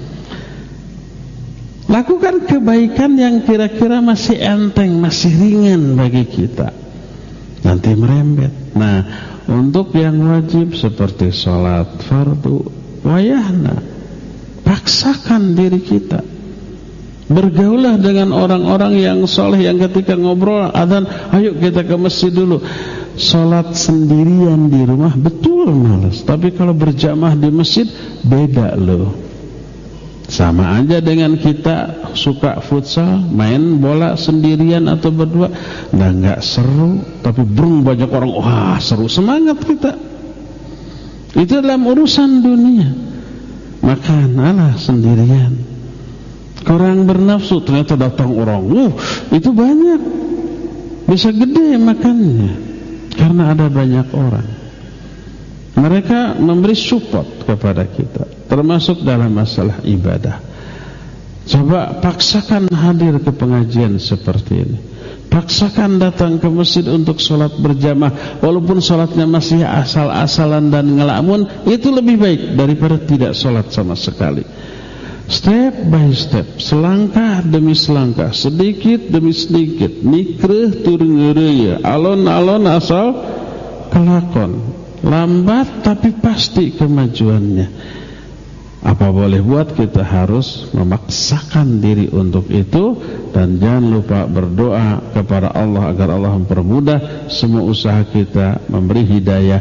Lakukan kebaikan yang kira-kira masih enteng, masih ringan bagi kita, nanti merembet. Nah, untuk yang wajib seperti sholat fardu, wayahna, paksakan diri kita. Bergaulah dengan orang-orang yang soleh, yang ketika ngobrol adzan, ayo kita ke masjid dulu. Sholat sendirian di rumah betul malas, tapi kalau berjamaah di masjid beda loh. Sama aja dengan kita suka futsal, main bola sendirian atau berdua, nggak seru, tapi banyak orang, wah seru, semangat kita. Itu dalam urusan dunia. Makan alah sendirian, kurang bernafsu, ternyata datang orang, itu banyak, bisa gede makannya karena ada banyak orang. Mereka memberi support kepada kita, termasuk dalam masalah ibadah. Coba paksakan hadir ke pengajian seperti ini. Paksakan datang ke masjid untuk sholat berjamaah, walaupun sholatnya masih asal-asalan dan ngelamun, itu lebih baik daripada tidak sholat sama sekali. Step by step, selangkah demi selangkah, sedikit demi sedikit, nikreh turun ngeraya, alon-alon asal kelakon. Lambat tapi pasti kemajuannya. Apa boleh buat, kita harus memaksakan diri untuk itu. Dan jangan lupa berdoa kepada Allah agar Allah mempermudah semua usaha kita, memberi hidayah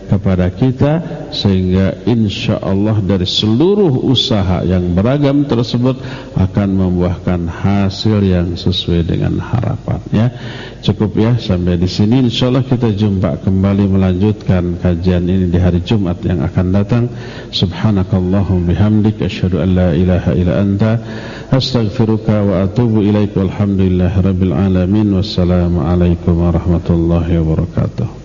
kepada kita, sehingga insya Allah dari seluruh usaha yang beragam tersebut akan membuahkan hasil yang sesuai dengan harapan. Ya, cukup ya sampai di sini. Insya Allah kita jumpa kembali melanjutkan kajian ini di hari Jumat yang akan datang. Subhanakallahumma bihamdik asyhadu an la ilaha illa anta astaghfiruka wa atubu ilaik. Walhamdulillahirabbil alamin. Wassalamualaikum warahmatullahi wabarakatuh.